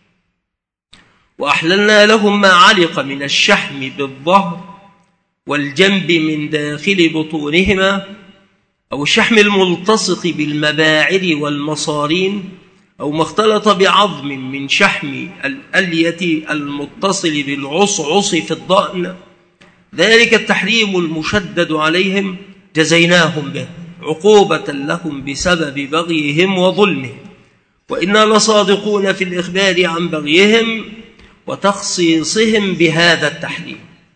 وأحللنا لهم ما علق من الشحم بالظهر والجنب من داخل بطونهما، أو الشحم الملتصق بالمباعر والمصارين، أو ما اختلط بعظم من شحم الألية المتصل بالعصعص في الضأن. ذلك التحريم المشدد عليهم جزيناهم به عقوبة لهم بسبب بغيهم وظلمهم، وإنا لصادقون في الإخبار عن بغيهم وتخصيصهم بهذا التحريم.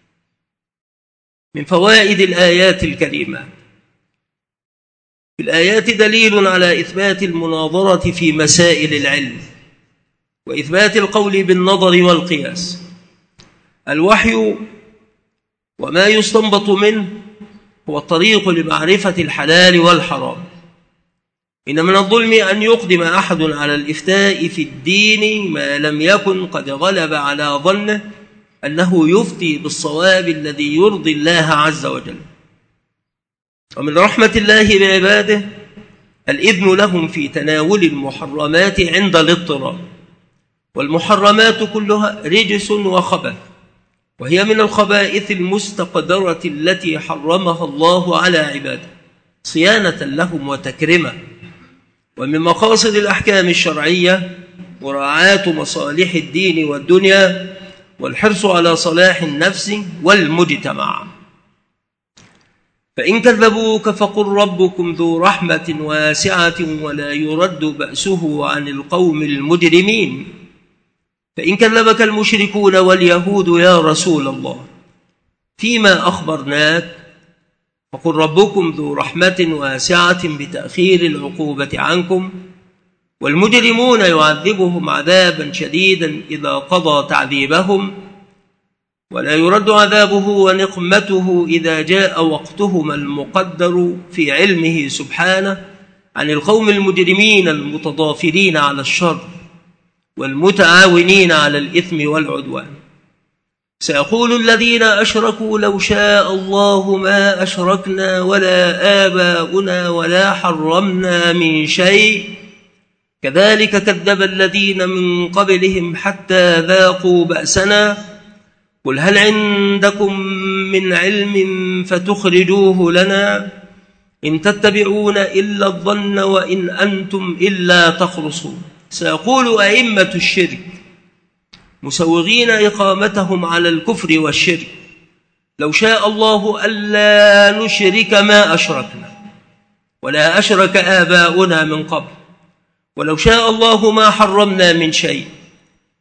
من فوائد الآيات الكريمة: في الآيات دليل على إثبات المناظرة في مسائل العلم وإثبات القول بالنظر والقياس. الوحي وما يستنبط منه هو الطريق لمعرفة الحلال والحرام. إن من الظلم أن يقدم أحد على الإفتاء في الدين ما لم يكن قد غلب على ظنه أنه يفتي بالصواب الذي يرضي الله عز وجل. ومن رحمة الله بعباده الإذن لهم في تناول المحرمات عند الاضطرار، والمحرمات كلها رجس وخبث، وهي من الخبائث المستقدرة التي حرمها الله على عباده صيانة لهم وتكرمة. ومن مقاصد الأحكام الشرعية مراعاة مصالح الدين والدنيا والحرص على صلاح النفس والمجتمع. فإن كذبوك فقل ربكم ذو رحمة واسعة ولا يرد بأسه عن القوم المجرمين. فإن كذبك المشركون واليهود يا رسول الله فيما أخبرناك فقل ربكم ذو رحمة واسعة بتأخير العقوبة عنكم، والمجرمون يعذبهم عذابا شديدا إذا قضى تعذيبهم، ولا يرد عذابه ونقمته إذا جاء وقتهما المقدر في علمه سبحانه عن القوم المجرمين المتضافرين على الشر والمتعاونين على الإثم والعدوان. سيقول الذين أشركوا لو شاء الله ما أشركنا ولا آباؤنا ولا حرمنا من شيء كذلك كذب الذين من قبلهم حتى ذاقوا بأسنا قل هل عندكم من علم فتخرجوه لنا إن تتبعون إلا الظن وإن أنتم إلا تخرصون. سيقول أئمة الشرك مسوغين إقامتهم على الكفر والشرك لو شاء الله ألا نشرك ما أشركنا ولا أشرك آباؤنا من قبل، ولو شاء الله ما حرمنا من شيء،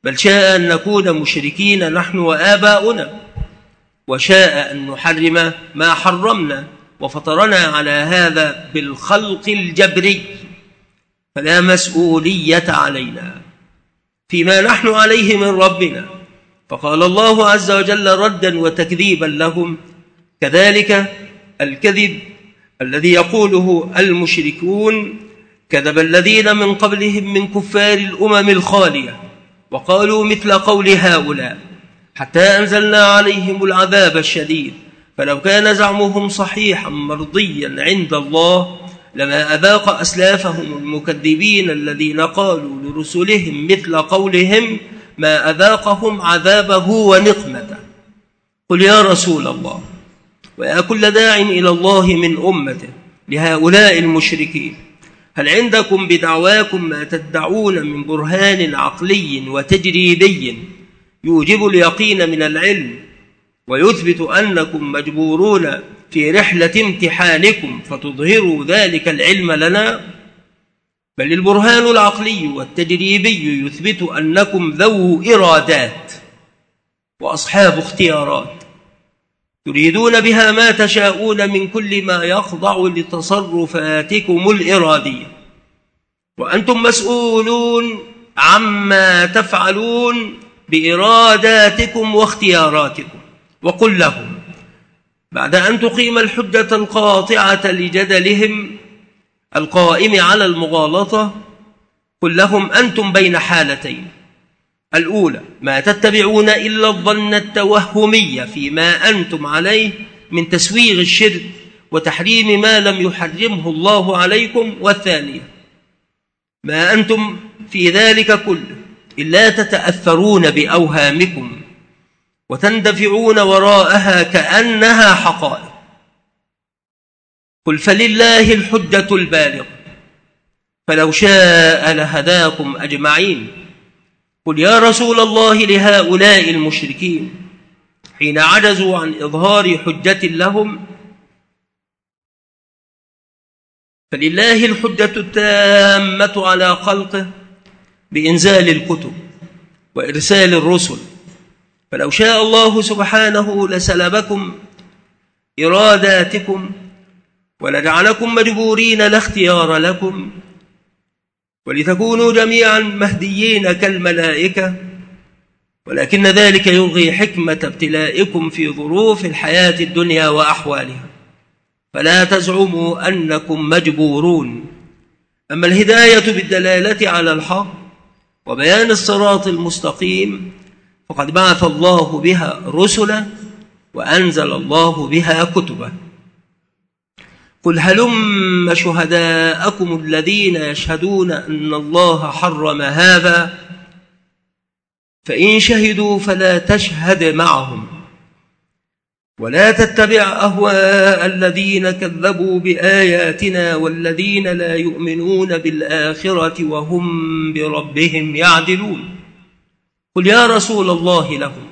بل شاء أن نكون مشركين نحن وآباؤنا، وشاء أن نحرم ما حرمنا، وفطرنا على هذا بالخلق الجبري، فلا مسؤولية علينا فيما نحن عليه من ربنا. فقال الله عز وجل ردا وتكذيبا لهم: كذلك الكذب الذي يقوله المشركون كذب الذين من قبلهم من كفار الأمم الخالية، وقالوا مثل قول هؤلاء حتى أنزلنا عليهم العذاب الشديد. فلو كان زعمهم صحيحا مرضيا عند الله لما أذاق أسلافهم المكذبين الذين قالوا لرسلهم مثل قولهم ما أذاقهم عذابه ونقمته. قل يا رسول الله ويا كل داع إلى الله من أمته لهؤلاء المشركين: هل عندكم بدعواكم ما تدعون من برهان عقلي وتجريبي يوجب اليقين من العلم ويثبت أنكم مجبورون في رحلة امتحانكم فتظهروا ذلك العلم لنا؟ بل البرهان العقلي والتجريبي يثبت أنكم ذو إرادات وأصحاب اختيارات تريدون بها ما تشاءون من كل ما يخضع لتصرفاتكم الإرادية، وأنتم مسؤولون عما تفعلون بإراداتكم واختياراتكم. وقل لهم بعد أن تقيم الحجة القاطعة لجدلهم القائم على المغالطة، قل لهم أنتم بين حالتين: الأولى ما تتبعون إلا الظن التوهمي فيما أنتم عليه من تسويغ الشرك وتحريم ما لم يحرمه الله عليكم، والثانية ما أنتم في ذلك كله إلا تتأثرون بأوهامكم وتندفعون وراءها كأنها حقائق. قل فلله الحجة البالغة فلو شاء لهداكم أجمعين. قل يا رسول الله لهؤلاء المشركين حين عجزوا عن إظهار حجة لهم: فلله الحجة التامة على خلقه بإنزال الكتب وإرسال الرسل، فلو شاء الله سبحانه لسلبكم إراداتكم ولجعلكم مجبورين لا اختيار لكم، ولتكونوا جميعا مهديين كالملائكة، ولكن ذلك يلغي حكمة ابتلائكم في ظروف الحياة الدنيا وأحوالها، فلا تزعموا أنكم مجبورون. أما الهداية بالدلالة على الحق وبيان الصراط المستقيم فقد بعث الله بها رسلا وأنزل الله بها كتبا. قل هلم شهداءكم الذين يشهدون أن الله حرم هذا، فإن شهدوا فلا تشهد معهم ولا تتبع أهواء الذين كذبوا بآياتنا والذين لا يؤمنون بالآخرة وهم بربهم يعدلون. قل يا رسول الله لهم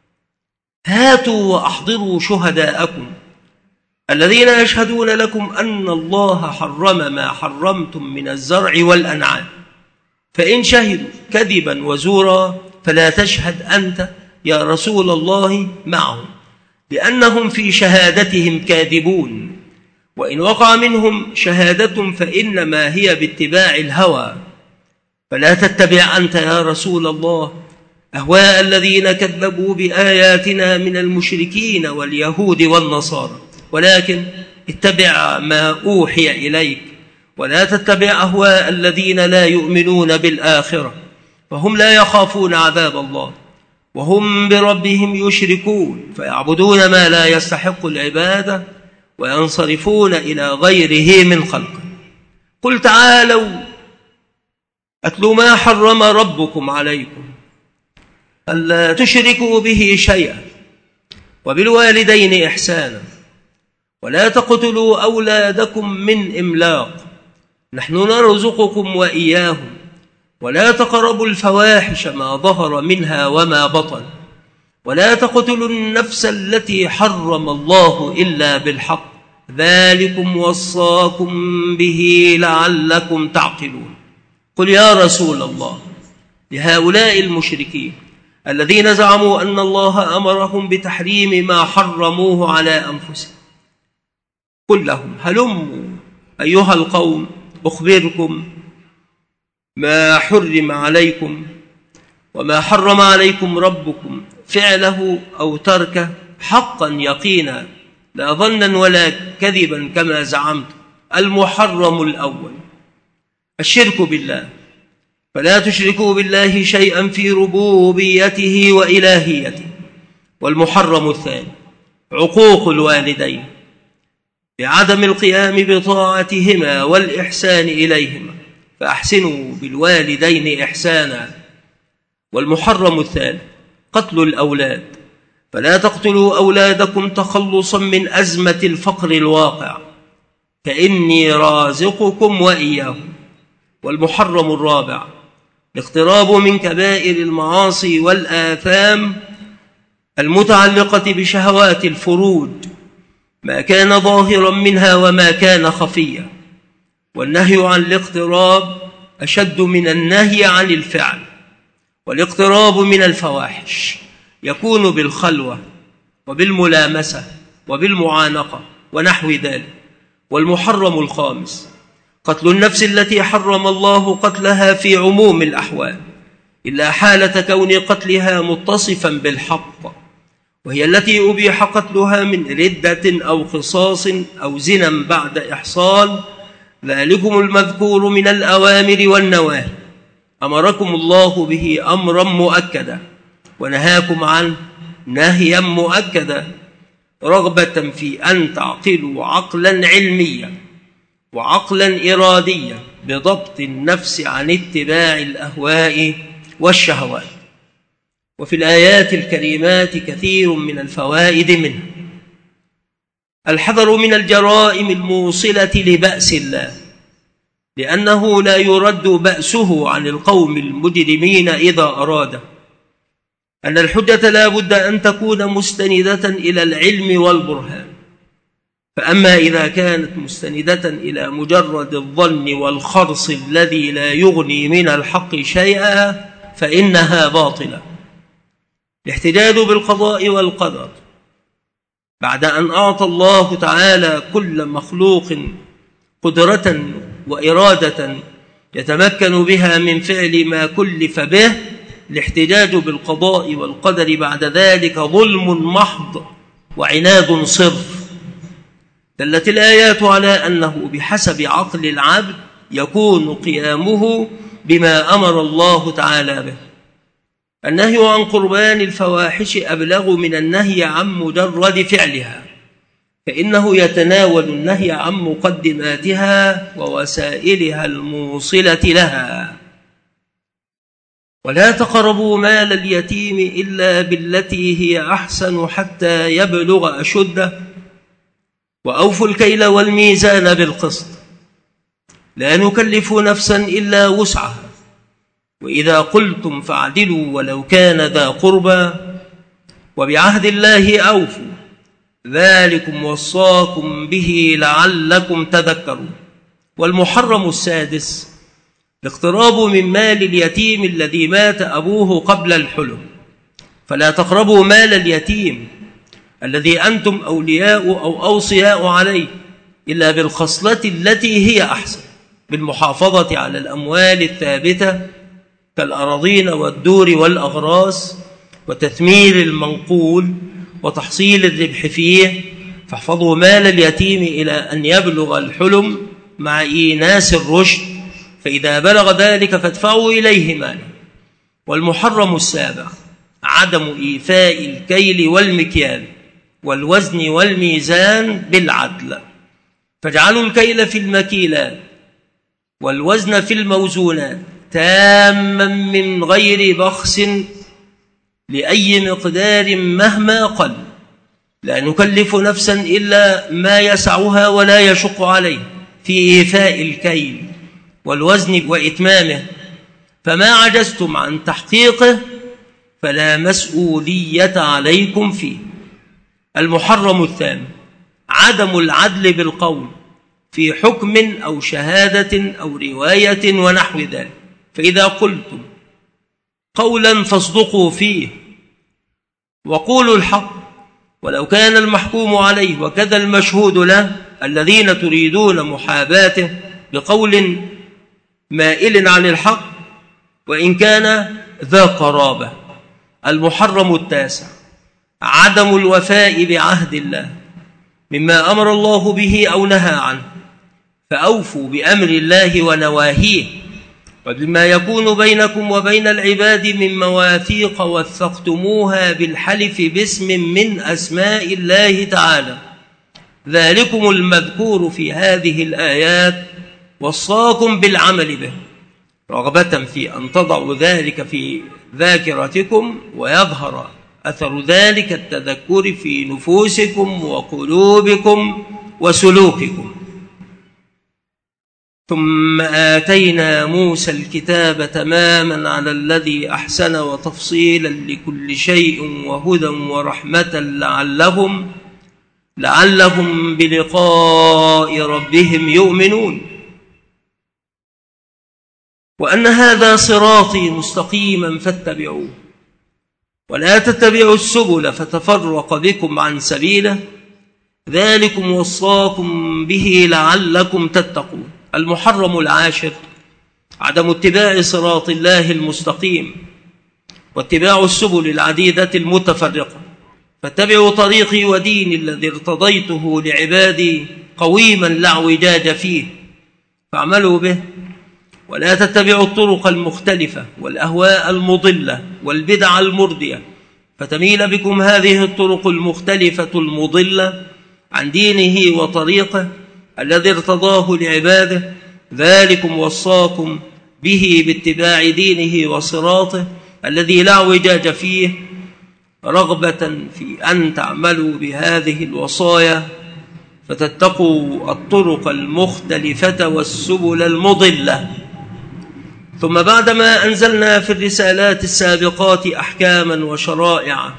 هاتوا وأحضروا شهداءكم الذين يشهدون لكم أن الله حرم ما حرمتم من الزرع والأنعام، فإن شهدوا كذبا وزورا فلا تشهد أنت يا رسول الله معهم، لأنهم في شهادتهم كاذبون، وإن وقع منهم شهادة فإنما هي باتباع الهوى، فلا تتبع أنت يا رسول الله أهواء الذين كذبوا بآياتنا من المشركين واليهود والنصارى، ولكن اتبع ما أوحي إليك، ولا تتبع أهواء الذين لا يؤمنون بالآخرة فهم لا يخافون عذاب الله وهم بربهم يشركون، فيعبدون ما لا يستحق العبادة وينصرفون إلى غيره من خلقه. قل تعالوا أتل ما حرم ربكم عليكم ألا تشركوا به شيئا وبالوالدين إحسانا ولا تقتلوا أولادكم من إملاق نحن نرزقكم وإياهم ولا تقربوا الفواحش ما ظهر منها وما بطن ولا تقتلوا النفس التي حرم الله إلا بالحق ذلكم وصاكم به لعلكم تعقلون. قل يا رسول الله لهؤلاء المشركين الذين زعموا أن الله أمرهم بتحريم ما حرموه على أنفسهم. قل لهم هلموا أيها القوم أخبركم ما حرم عليكم وما حرم عليكم ربكم فعله أو تركه حقا يقينا لا ظنا ولا كذبا كما زعمت. المحرم الأول الشرك بالله، فلا تشركوا بالله شيئا في ربوبيته وإلهيته. والمحرم الثاني عقوق الوالدين بعدم القيام بطاعتهما والإحسان إليهما، فأحسنوا بالوالدين إحسانا. والمحرم الثالث قتل الأولاد، فلا تقتلوا أولادكم تخلصا من أزمة الفقر الواقع، فإني رازقكم وإياهم. والمحرم الرابع الاقتراب من كبائر المعاصي والآثام المتعلقة بشهوات الفروج، ما كان ظاهرا منها وما كان خفيا. والنهي عن الاقتراب أشد من النهي عن الفعل. والاقتراب من الفواحش يكون بالخلوة وبالملامسة وبالمعانقة ونحو ذلك. والمحرم الخامس قتل النفس التي حرم الله قتلها في عموم الأحوال إلا حالة كون قتلها متصفا بالحق، وهي التي أبيح قتلها من ردة أو قصاص أو زنا بعد إحصان. ذلكم المذكور من الأوامر والنواهي أمركم الله به أمرا مؤكدا ونهاكم عنه نهيا مؤكدا، رغبة في أن تعقلوا عقلا علميا وعقلا إراديا بضبط النفس عن اتباع الأهواء والشهوات. وفي الآيات الكريمات كثير من الفوائد منها: الحذر من الجرائم الموصلة لبأس الله، لأنه لا يرد بأسه عن القوم المجرمين إذا أراد. أن الحجة لا بد أن تكون مستندة إلى العلم والبرهان، فأما إذا كانت مستندة إلى مجرد الظن والخرص الذي لا يغني من الحق شيئا فإنها باطلة. الاحتجاج بالقضاء والقدر بعد أن أعطى الله تعالى كل مخلوق قدرة وإرادة يتمكن بها من فعل ما كلف به، الاحتجاج بالقضاء والقدر بعد ذلك ظلم محض وعناد صرف. دلت الآيات على أنه بحسب عقل العبد يكون قيامه بما أمر الله تعالى به. النهي عن قربان الفواحش أبلغ من النهي عن مجرد فعلها، فإنه يتناول النهي عن مقدماتها ووسائلها الموصلة لها. ولا تقربوا مال اليتيم إلا بالتي هي أحسن حتى يبلغ أشده، وأوفوا الكيل والميزان بالقسط، لا نكلف نفسا إلا وسعها، وإذا قلتم فاعدلوا ولو كان ذا قربى، وبعهد الله أوفوا، ذلكم وصاكم به لعلكم تذكرون. والمحرم السادس الاقتراب من مال اليتيم الذي مات أبوه قبل الحلم، فلا تقربوا مال اليتيم الذي أنتم أولياء أو أوصياء عليه إلا بالخصلة التي هي أحسن، بالمحافظة على الأموال الثابتة كالأراضين والدور والأغراس وتثمير المنقول وتحصيل الربح فيه. فاحفظوا مال اليتيم إلى أن يبلغ الحلم مع إيناس الرشد، فإذا بلغ ذلك فادفعوا إليه ماله. والمحرم السابع عدم إيفاء الكيل والمكيال والوزن والميزان بالعدل، فاجعلوا الكيل في المكيلات والوزن في الموزونات تاما من غير بخس لأي مقدار مهما قل، لا نكلف نفسا إلا ما يسعها ولا يشق عليه في إيفاء الكيل والوزن وإتمامه، فما عجزتم عن تحقيقه فلا مسؤولية عليكم فيه. المحرم الثاني عدم العدل بالقول في حكم أو شهادة أو رواية ونحو ذلك، فإذا قلتم قولا فاصدقوا فيه وقولوا الحق ولو كان المحكوم عليه وكذا المشهود له الذين تريدون محاباته بقول مائل عن الحق وإن كان ذا قرابة. المحرم التاسع عدم الوفاء بعهد الله مما أمر الله به أو نهى عنه، فأوفوا بأمر الله ونواهيه وبما يكون بينكم وبين العباد من مواثيق وثقتموها بالحلف باسم من أسماء الله تعالى، ذلكم المذكور في هذه الآيات وصاكم بالعمل به رغبة في أن تضعوا ذلك في ذاكرتكم ويظهر أثر ذلك التذكر في نفوسكم وقلوبكم وسلوككم. ثم آتينا موسى الكتاب تماما على الذي أحسن وتفصيلا لكل شيء وهدى ورحمة لعلهم لعلهم بلقاء ربهم يؤمنون. وأن هذا صراطي مستقيما فاتبعوه ولا تتبعوا السبل فتفرق بكم عن سبيله ذلكم وصاكم به لعلكم تتقون. المحرم العاشر عدم اتباع صراط الله المستقيم واتباع السبل العديدة المتفرقة، فاتبعوا طريقي وديني الذي ارتضيته لعبادي قويما لا اعوجاج فيه فاعملوا به، ولا تتبعوا الطرق المختلفة والأهواء المضلة والبدع المردية فتميل بكم هذه الطرق المختلفة المضلة عن دينه وطريقه الذي ارتضاه لعباده، ذلكم وصاكم به باتباع دينه وصراطه الذي لا اعوجاج فيه رغبة في أن تعملوا بهذه الوصايا فتتقوا الطرق المختلفة والسبل المضلة. ثم بعدما أنزلنا في الرسالات السابقات أحكاما وشرائع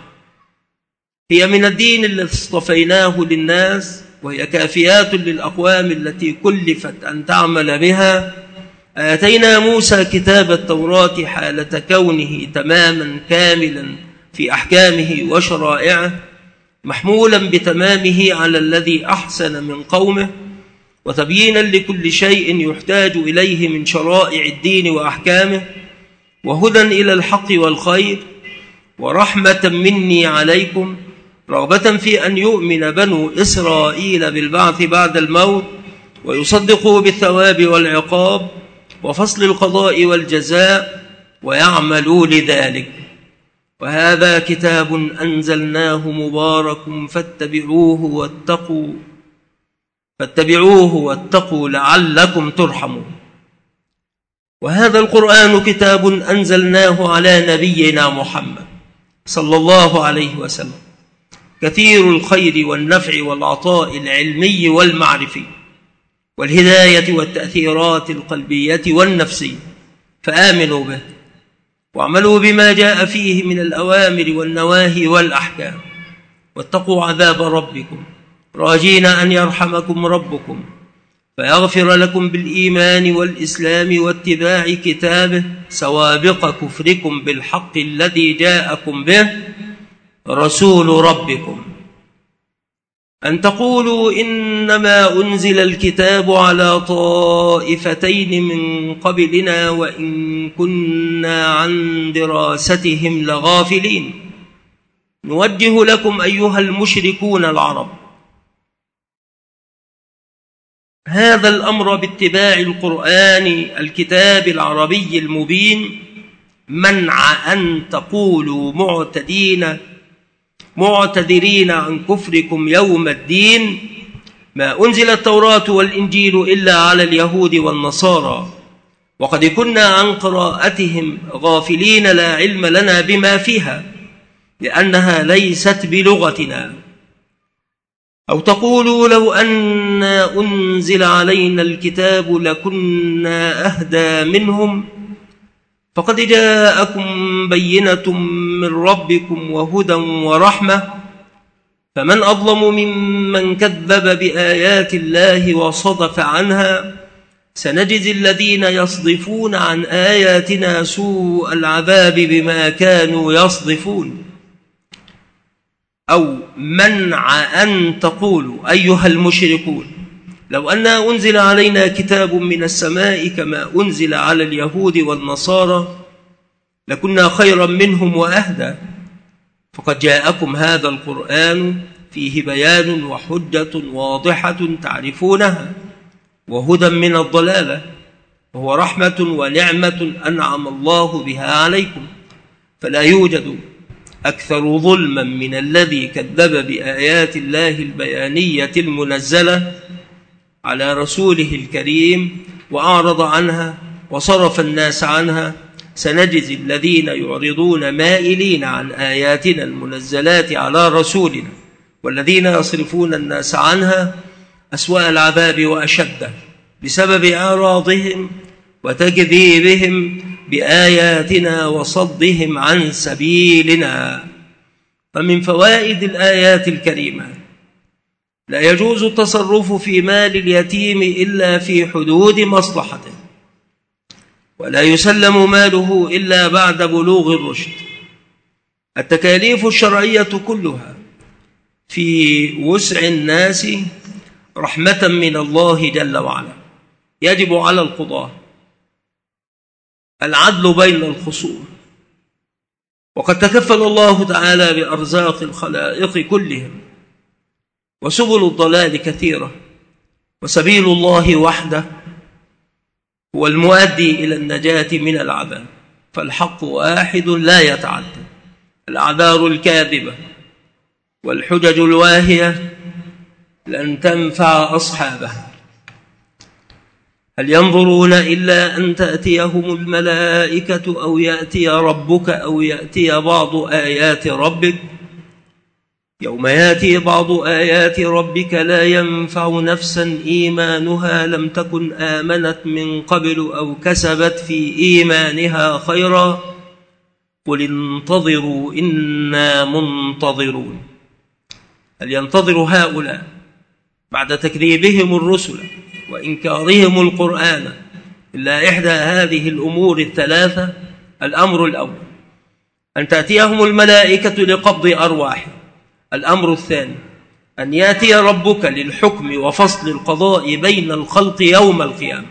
هي من الدين الذي اصطفيناه للناس وهي كافيات للأقوام التي كلفت أن تعمل بها، آتينا موسى كتاب التوراة حالة كونه تماما كاملا في أحكامه وشرائعه محمولا بتمامه على الذي أحسن من قومه وتبيينا لكل شيء يحتاج إليه من شرائع الدين وأحكامه وهدى إلى الحق والخير ورحمة مني عليكم رغبة في أن يؤمن بنو إسرائيل بالبعث بعد الموت ويصدقوا بالثواب والعقاب وفصل القضاء والجزاء ويعملوا لذلك. وهذا كتاب أنزلناه مبارك فاتبعوه واتقوا فاتبعوه واتقوا لعلكم ترحمون. وهذا القرآن كتاب أنزلناه على نبينا محمد صلى الله عليه وسلم كثير الخير والنفع والعطاء العلمي والمعرفي والهداية والتأثيرات القلبية والنفسية، فآمنوا به واعملوا بما جاء فيه من الأوامر والنواهي والأحكام واتقوا عذاب ربكم راجين أن يرحمكم ربكم فيغفر لكم بالإيمان والإسلام واتباع كتابه سوابق كفركم بالحق الذي جاءكم به رسول ربكم، أن تقولوا إنما أنزل الكتاب على طائفتين من قبلنا وإن كنا عن دراستهم لغافلين. نوجه لكم أيها المشركون العرب هذا الأمر باتباع القرآن الكتاب العربي المبين منع أن تقولوا معتدين معتذرين عن كفركم يوم الدين ما أنزل التوراة والإنجيل إلا على اليهود والنصارى وقد كنا عن قراءتهم غافلين لا علم لنا بما فيها لأنها ليست بلغتنا. أو تقولوا لو أن أنزل علينا الكتاب لكنا أهدى منهم فقد جاءكم بينة من ربكم وهدى ورحمة فمن أظلم ممن كذب بآيات الله وصدف عنها سنجزي الذين يصدفون عن آياتنا سوء العذاب بما كانوا يصدفون. أو منع أن تقولوا أيها المشركون لو أن أنزل علينا كتاب من السماء كما أنزل على اليهود والنصارى لكنا خيرا منهم وأهدى، فقد جاءكم هذا القرآن فيه بيان وحجة واضحة تعرفونها وهدى من الضلالة، وهو رحمة ونعمة أنعم الله بها عليكم، فلا يوجد أكثر ظلما من الذي كذب بآيات الله البيانية المنزلة على رسوله الكريم وأعرض عنها وصرف الناس عنها. سنجزي الذين يعرضون مائلين عن آياتنا المنزلات على رسولنا والذين يصرفون الناس عنها أسوأ العذاب وأشده بسبب إعراضهم وتكذيبهم بآياتنا وصدهم عن سبيلنا. فمن فوائد الآيات الكريمة لا يجوز التصرف في مال اليتيم إلا في حدود مصلحته، ولا يسلم ماله إلا بعد بلوغ الرشد. التكاليف الشرعية كلها في وسع الناس رحمة من الله جل وعلا. يجب على القضاة العدل بين الخصوم، وقد تكفل الله تعالى بأرزاق الخلائق كلهم، وسبل الضلال كثيرة، وسبيل الله وحده هو المؤدي إلى النجاة من العذاب، فالحق واحد لا يتعدد. الأعذار الكاذبة والحجج الواهية لن تنفع أصحابها. هل ينظرون إلا أن تأتيهم الملائكة أو يأتي ربك أو يأتي بعض آيات ربك؟ يوم يأتي بعض آيات ربك لا ينفع نفسا إيمانها لم تكن آمنت من قبل أو كسبت في إيمانها خيرا قل انتظروا إنا منتظرون. هل ينتظر هؤلاء بعد تكذيبهم الرسل وإنكارهم القرآن إلا إحدى هذه الأمور الثلاثة؟ الأمر الأول أن تأتيهم الملائكة لقبض أرواحهم. الأمر الثاني أن يأتي ربك للحكم وفصل القضاء بين الخلق يوم القيامة،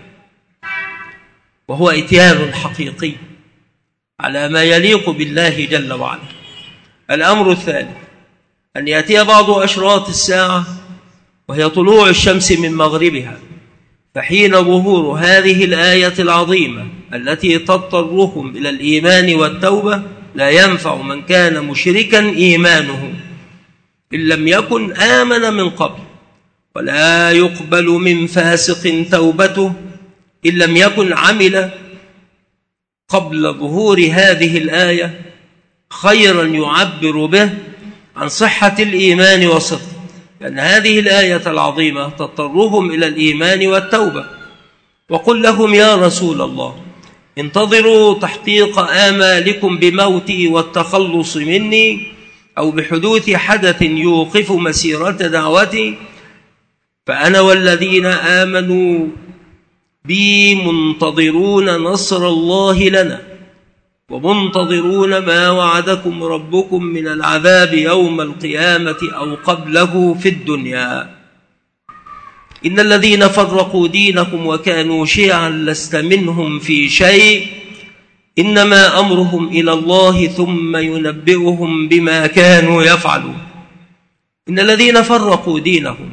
وهو إتيان حقيقي على ما يليق بالله جل وعلا. الأمر الثالث أن يأتي بعض أشراط الساعة وهي طلوع الشمس من مغربها، فحين ظهور هذه الآية العظيمة التي تضطرهم إلى الإيمان والتوبة لا ينفع من كان مشركا إيمانه إن لم يكن آمن من قبل، ولا يقبل من فاسق توبته إن لم يكن عمل قبل ظهور هذه الآية خيرا يعبر به عن صحة الإيمان وصدقه، لأن هذه الآية العظيمة تضطرهم إلى الإيمان والتوبة. وقل لهم يا رسول الله انتظروا تحقيق آمالكم بموتي والتخلص مني أو بحدوث حدث يوقف مسيرة دعوتي، فأنا والذين آمنوا بي منتظرون نصر الله لنا ومنتظرون ما وعدكم ربكم من العذاب يوم القيامة أو قبله في الدنيا. إن الذين فرقوا دينكم وكانوا شيعا لست منهم في شيء إنما أمرهم إلى الله ثم ينبئهم بما كانوا يفعلون. إن الذين فرقوا دينهم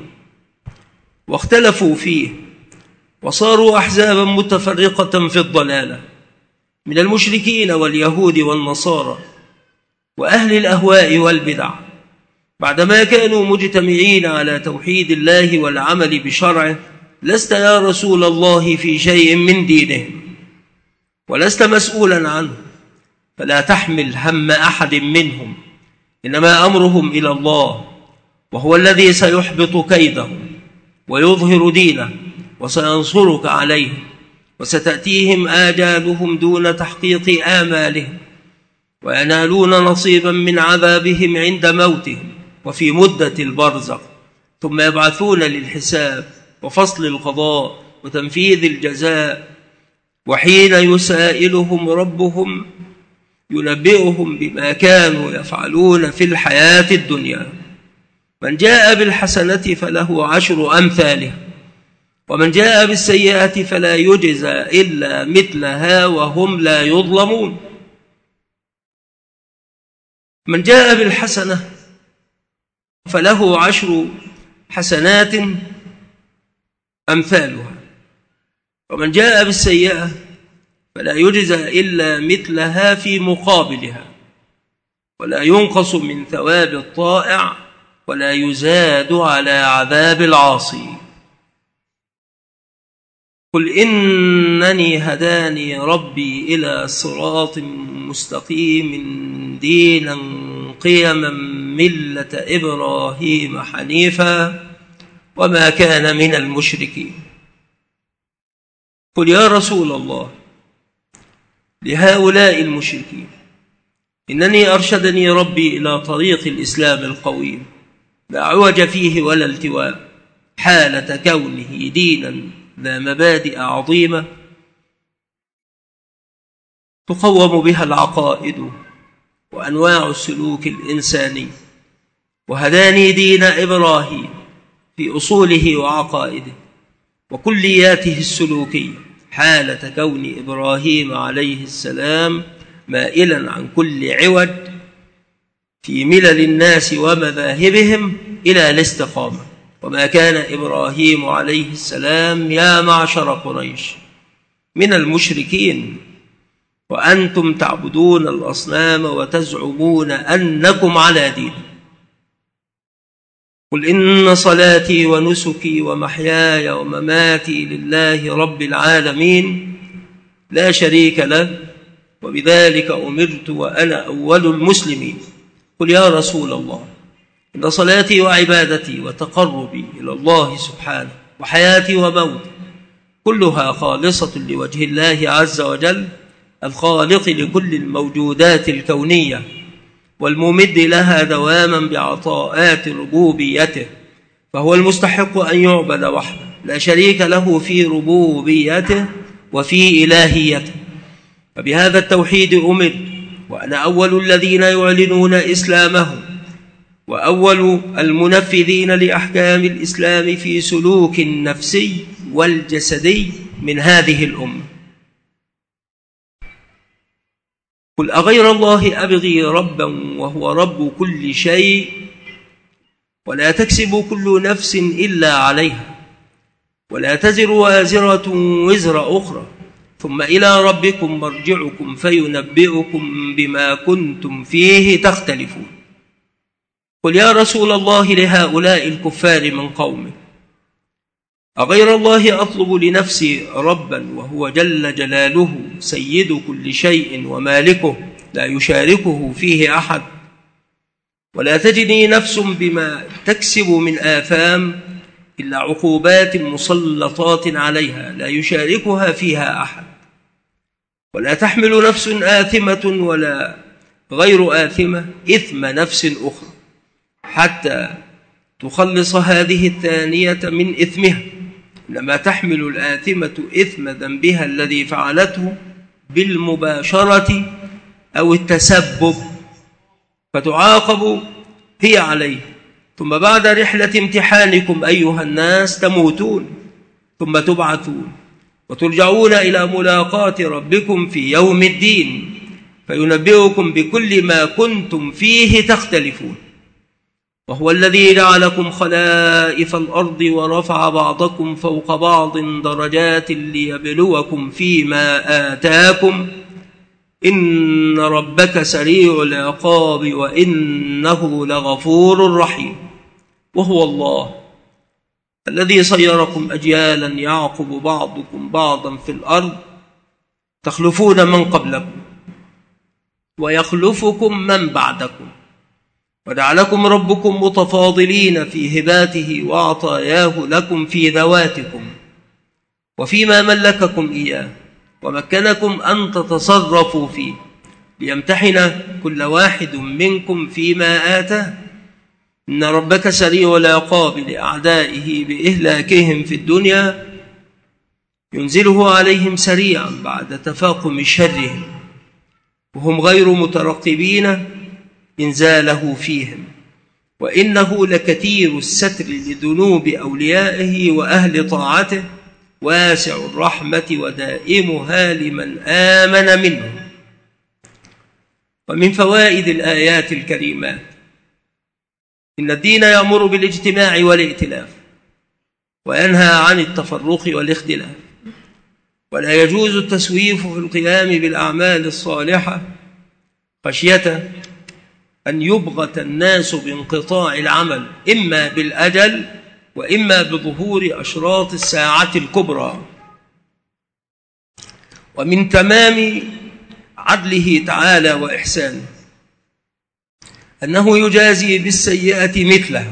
واختلفوا فيه وصاروا أحزابا متفرقة في الضلالة من المشركين واليهود والنصارى وأهل الأهواء والبدع، بعدما كانوا مجتمعين على توحيد الله والعمل بشرعه، لست يا رسول الله في شيء من دينهم ولست مسؤولا عنه، فلا تحمل هم أحد منهم، إنما أمرهم إلى الله، وهو الذي سيحبط كيدهم ويظهر دينه وسينصرك عليهم، وستأتيهم آجالهم دون تحقيق آمالهم، وينالون نصيبا من عذابهم عند موتهم وفي مدة البرزخ، ثم يبعثون للحساب وفصل القضاء وتنفيذ الجزاء. وحين يسائلهم ربهم ينبئهم بما كانوا يفعلون في الحياة الدنيا. من جاء بالحسنة فله عشر أمثالها، ومن جاء بالسيئة فلا يجزى إلا مثلها وهم لا يظلمون. من جاء بالحسنة فله عشر حسنات أمثالها، ومن جاء بالسيئة فلا يجزى إلا مثلها في مقابلها، ولا ينقص من ثواب الطائع ولا يزاد على عذاب العاصي. قل إنني هداني ربي إلى صراط مستقيم دينا قيما ملة إبراهيم حنيفا وما كان من المشركين. قل يا رسول الله لهؤلاء المشركين إنني أرشدني ربي إلى طريق الإسلام القويم لا عوج فيه ولا التواء، حالة كونه دينا ذا مبادئ عظيمة تقوم بها العقائد وأنواع السلوك الإنساني. وهداني دين إبراهيم في أصوله وعقائده وكلياته السلوكية، حالة كون إبراهيم عليه السلام مائلا عن كل عوج في ملل الناس ومذاهبهم إلى الاستقامة. وما كان إبراهيم عليه السلام يا معشر قريش من المشركين وأنتم تعبدون الأصنام وتزعمون أنكم على دين. قل إن صلاتي ونسكي ومحياي ومماتي لله رب العالمين لا شريك له وبذلك أمرت وأنا أول المسلمين. قل يا رسول الله إن صلاتي وعبادتي وتقربي إلى الله سبحانه وحياتي وموتي كلها خالصة لوجه الله عز وجل الخالق لكل الموجودات الكونية والممد لها دواما بعطاءات ربوبيته، فهو المستحق أن يعبد وحده لا شريك له في ربوبيته وفي إلهيته. فبهذا التوحيد أمر وأنا أول الذين يعلنون إسلامهم وأول المنفذين لأحكام الإسلام في سلوك النفسي والجسدي من هذه الأمة. قل أغير الله أبغي ربا وهو رب كل شيء ولا تكسب كل نفس إلا عليها ولا تزر وازرة وزر أخرى ثم إلى ربكم مرجعكم فينبئكم بما كنتم فيه تختلفون. قل يا رسول الله لهؤلاء الكفار من قومه أغير الله أطلب لنفسي ربا وهو جل جلاله سيد كل شيء ومالكه لا يشاركه فيه أحد، ولا تجني نفس بما تكسب من آثام إلا عقوبات مسلطات عليها لا يشاركها فيها أحد، ولا تحمل نفس آثمة ولا غير آثمة إثم نفس أخرى حتى تخلص هذه الثانية من إثمها، إنما تحمل الآثمة إثم ذنبها الذي فعلته بالمباشرة أو التسبب فتعاقب هي عليه، ثم بعد رحلة امتحانكم أيها الناس تموتون ثم تبعثون وترجعون إلى ملاقاة ربكم في يوم الدين فينبئكم بكل ما كنتم فيه تختلفون. وهو الذي جعلكم خلائف الأرض ورفع بعضكم فوق بعض درجات ليبلوكم فيما آتاكم إن ربك سريع العقاب وإنه لغفور رحيم. وهو الله الذي صيركم أجيالا يعقب بعضكم بعضا في الأرض تخلفون من قبلكم ويخلفكم من بعدكم، وجعلكم ربكم متفاضلين في هباته وعطاياه لكم في ذواتكم وفيما ملككم إياه ومكنكم أن تتصرفوا فيه ليمتحن كل واحد منكم فيما آتاه. إن ربك سريع العقاب لأعدائه بإهلاكهم في الدنيا ينزله عليهم سريعا بعد تفاقم شرهم، وهم غير مترقبين إنزاله فيهم، وإنه لكثير الستر لذنوب أوليائه وأهل طاعته، واسع الرحمة ودائمها لمن آمن منه. ومن فوائد الآيات الكريمات: إن الدين يأمر بالاجتماع والائتلاف، وينهى عن التفرق والاختلاف، ولا يجوز التسويف في القيام بالأعمال الصالحة خشية أن يبغت الناس بانقطاع العمل، إما بالأجل وإما بظهور أشراط الساعة الكبرى. ومن تمام عدله تعالى وإحسانه أنه يجازي بالسيئة مثلها،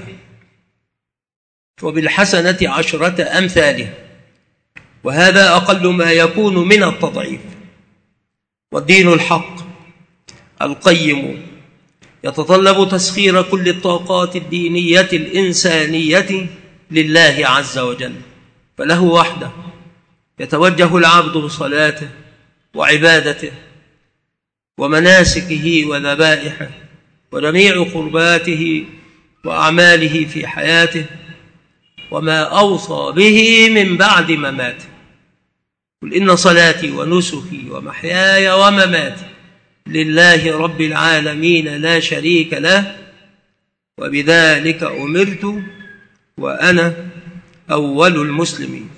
وبالحسنة عشرة أمثالها، وهذا أقل ما يكون من التضعيف. والدين الحق القيم يتطلب تسخير كل الطاقات الدينية الإنسانية لله عز وجل، فله وحده يتوجه العبد بصلاته وعبادته ومناسكه وذبائحه وجميع قرباته وأعماله في حياته، وما أوصى به من بعد مماته: قل إن صلاتي ونسكي ومحياي ومماتي لله رب العالمين لا شريك له، وبذلك أمرت وأنا أول المسلمين.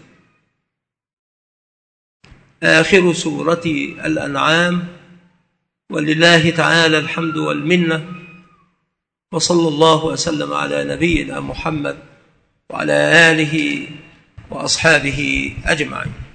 آخر سورة الأنعام، ولله تعالى الحمد والمنة، وصلى الله وسلم على نبينا محمد وعلى آله وأصحابه أجمعين.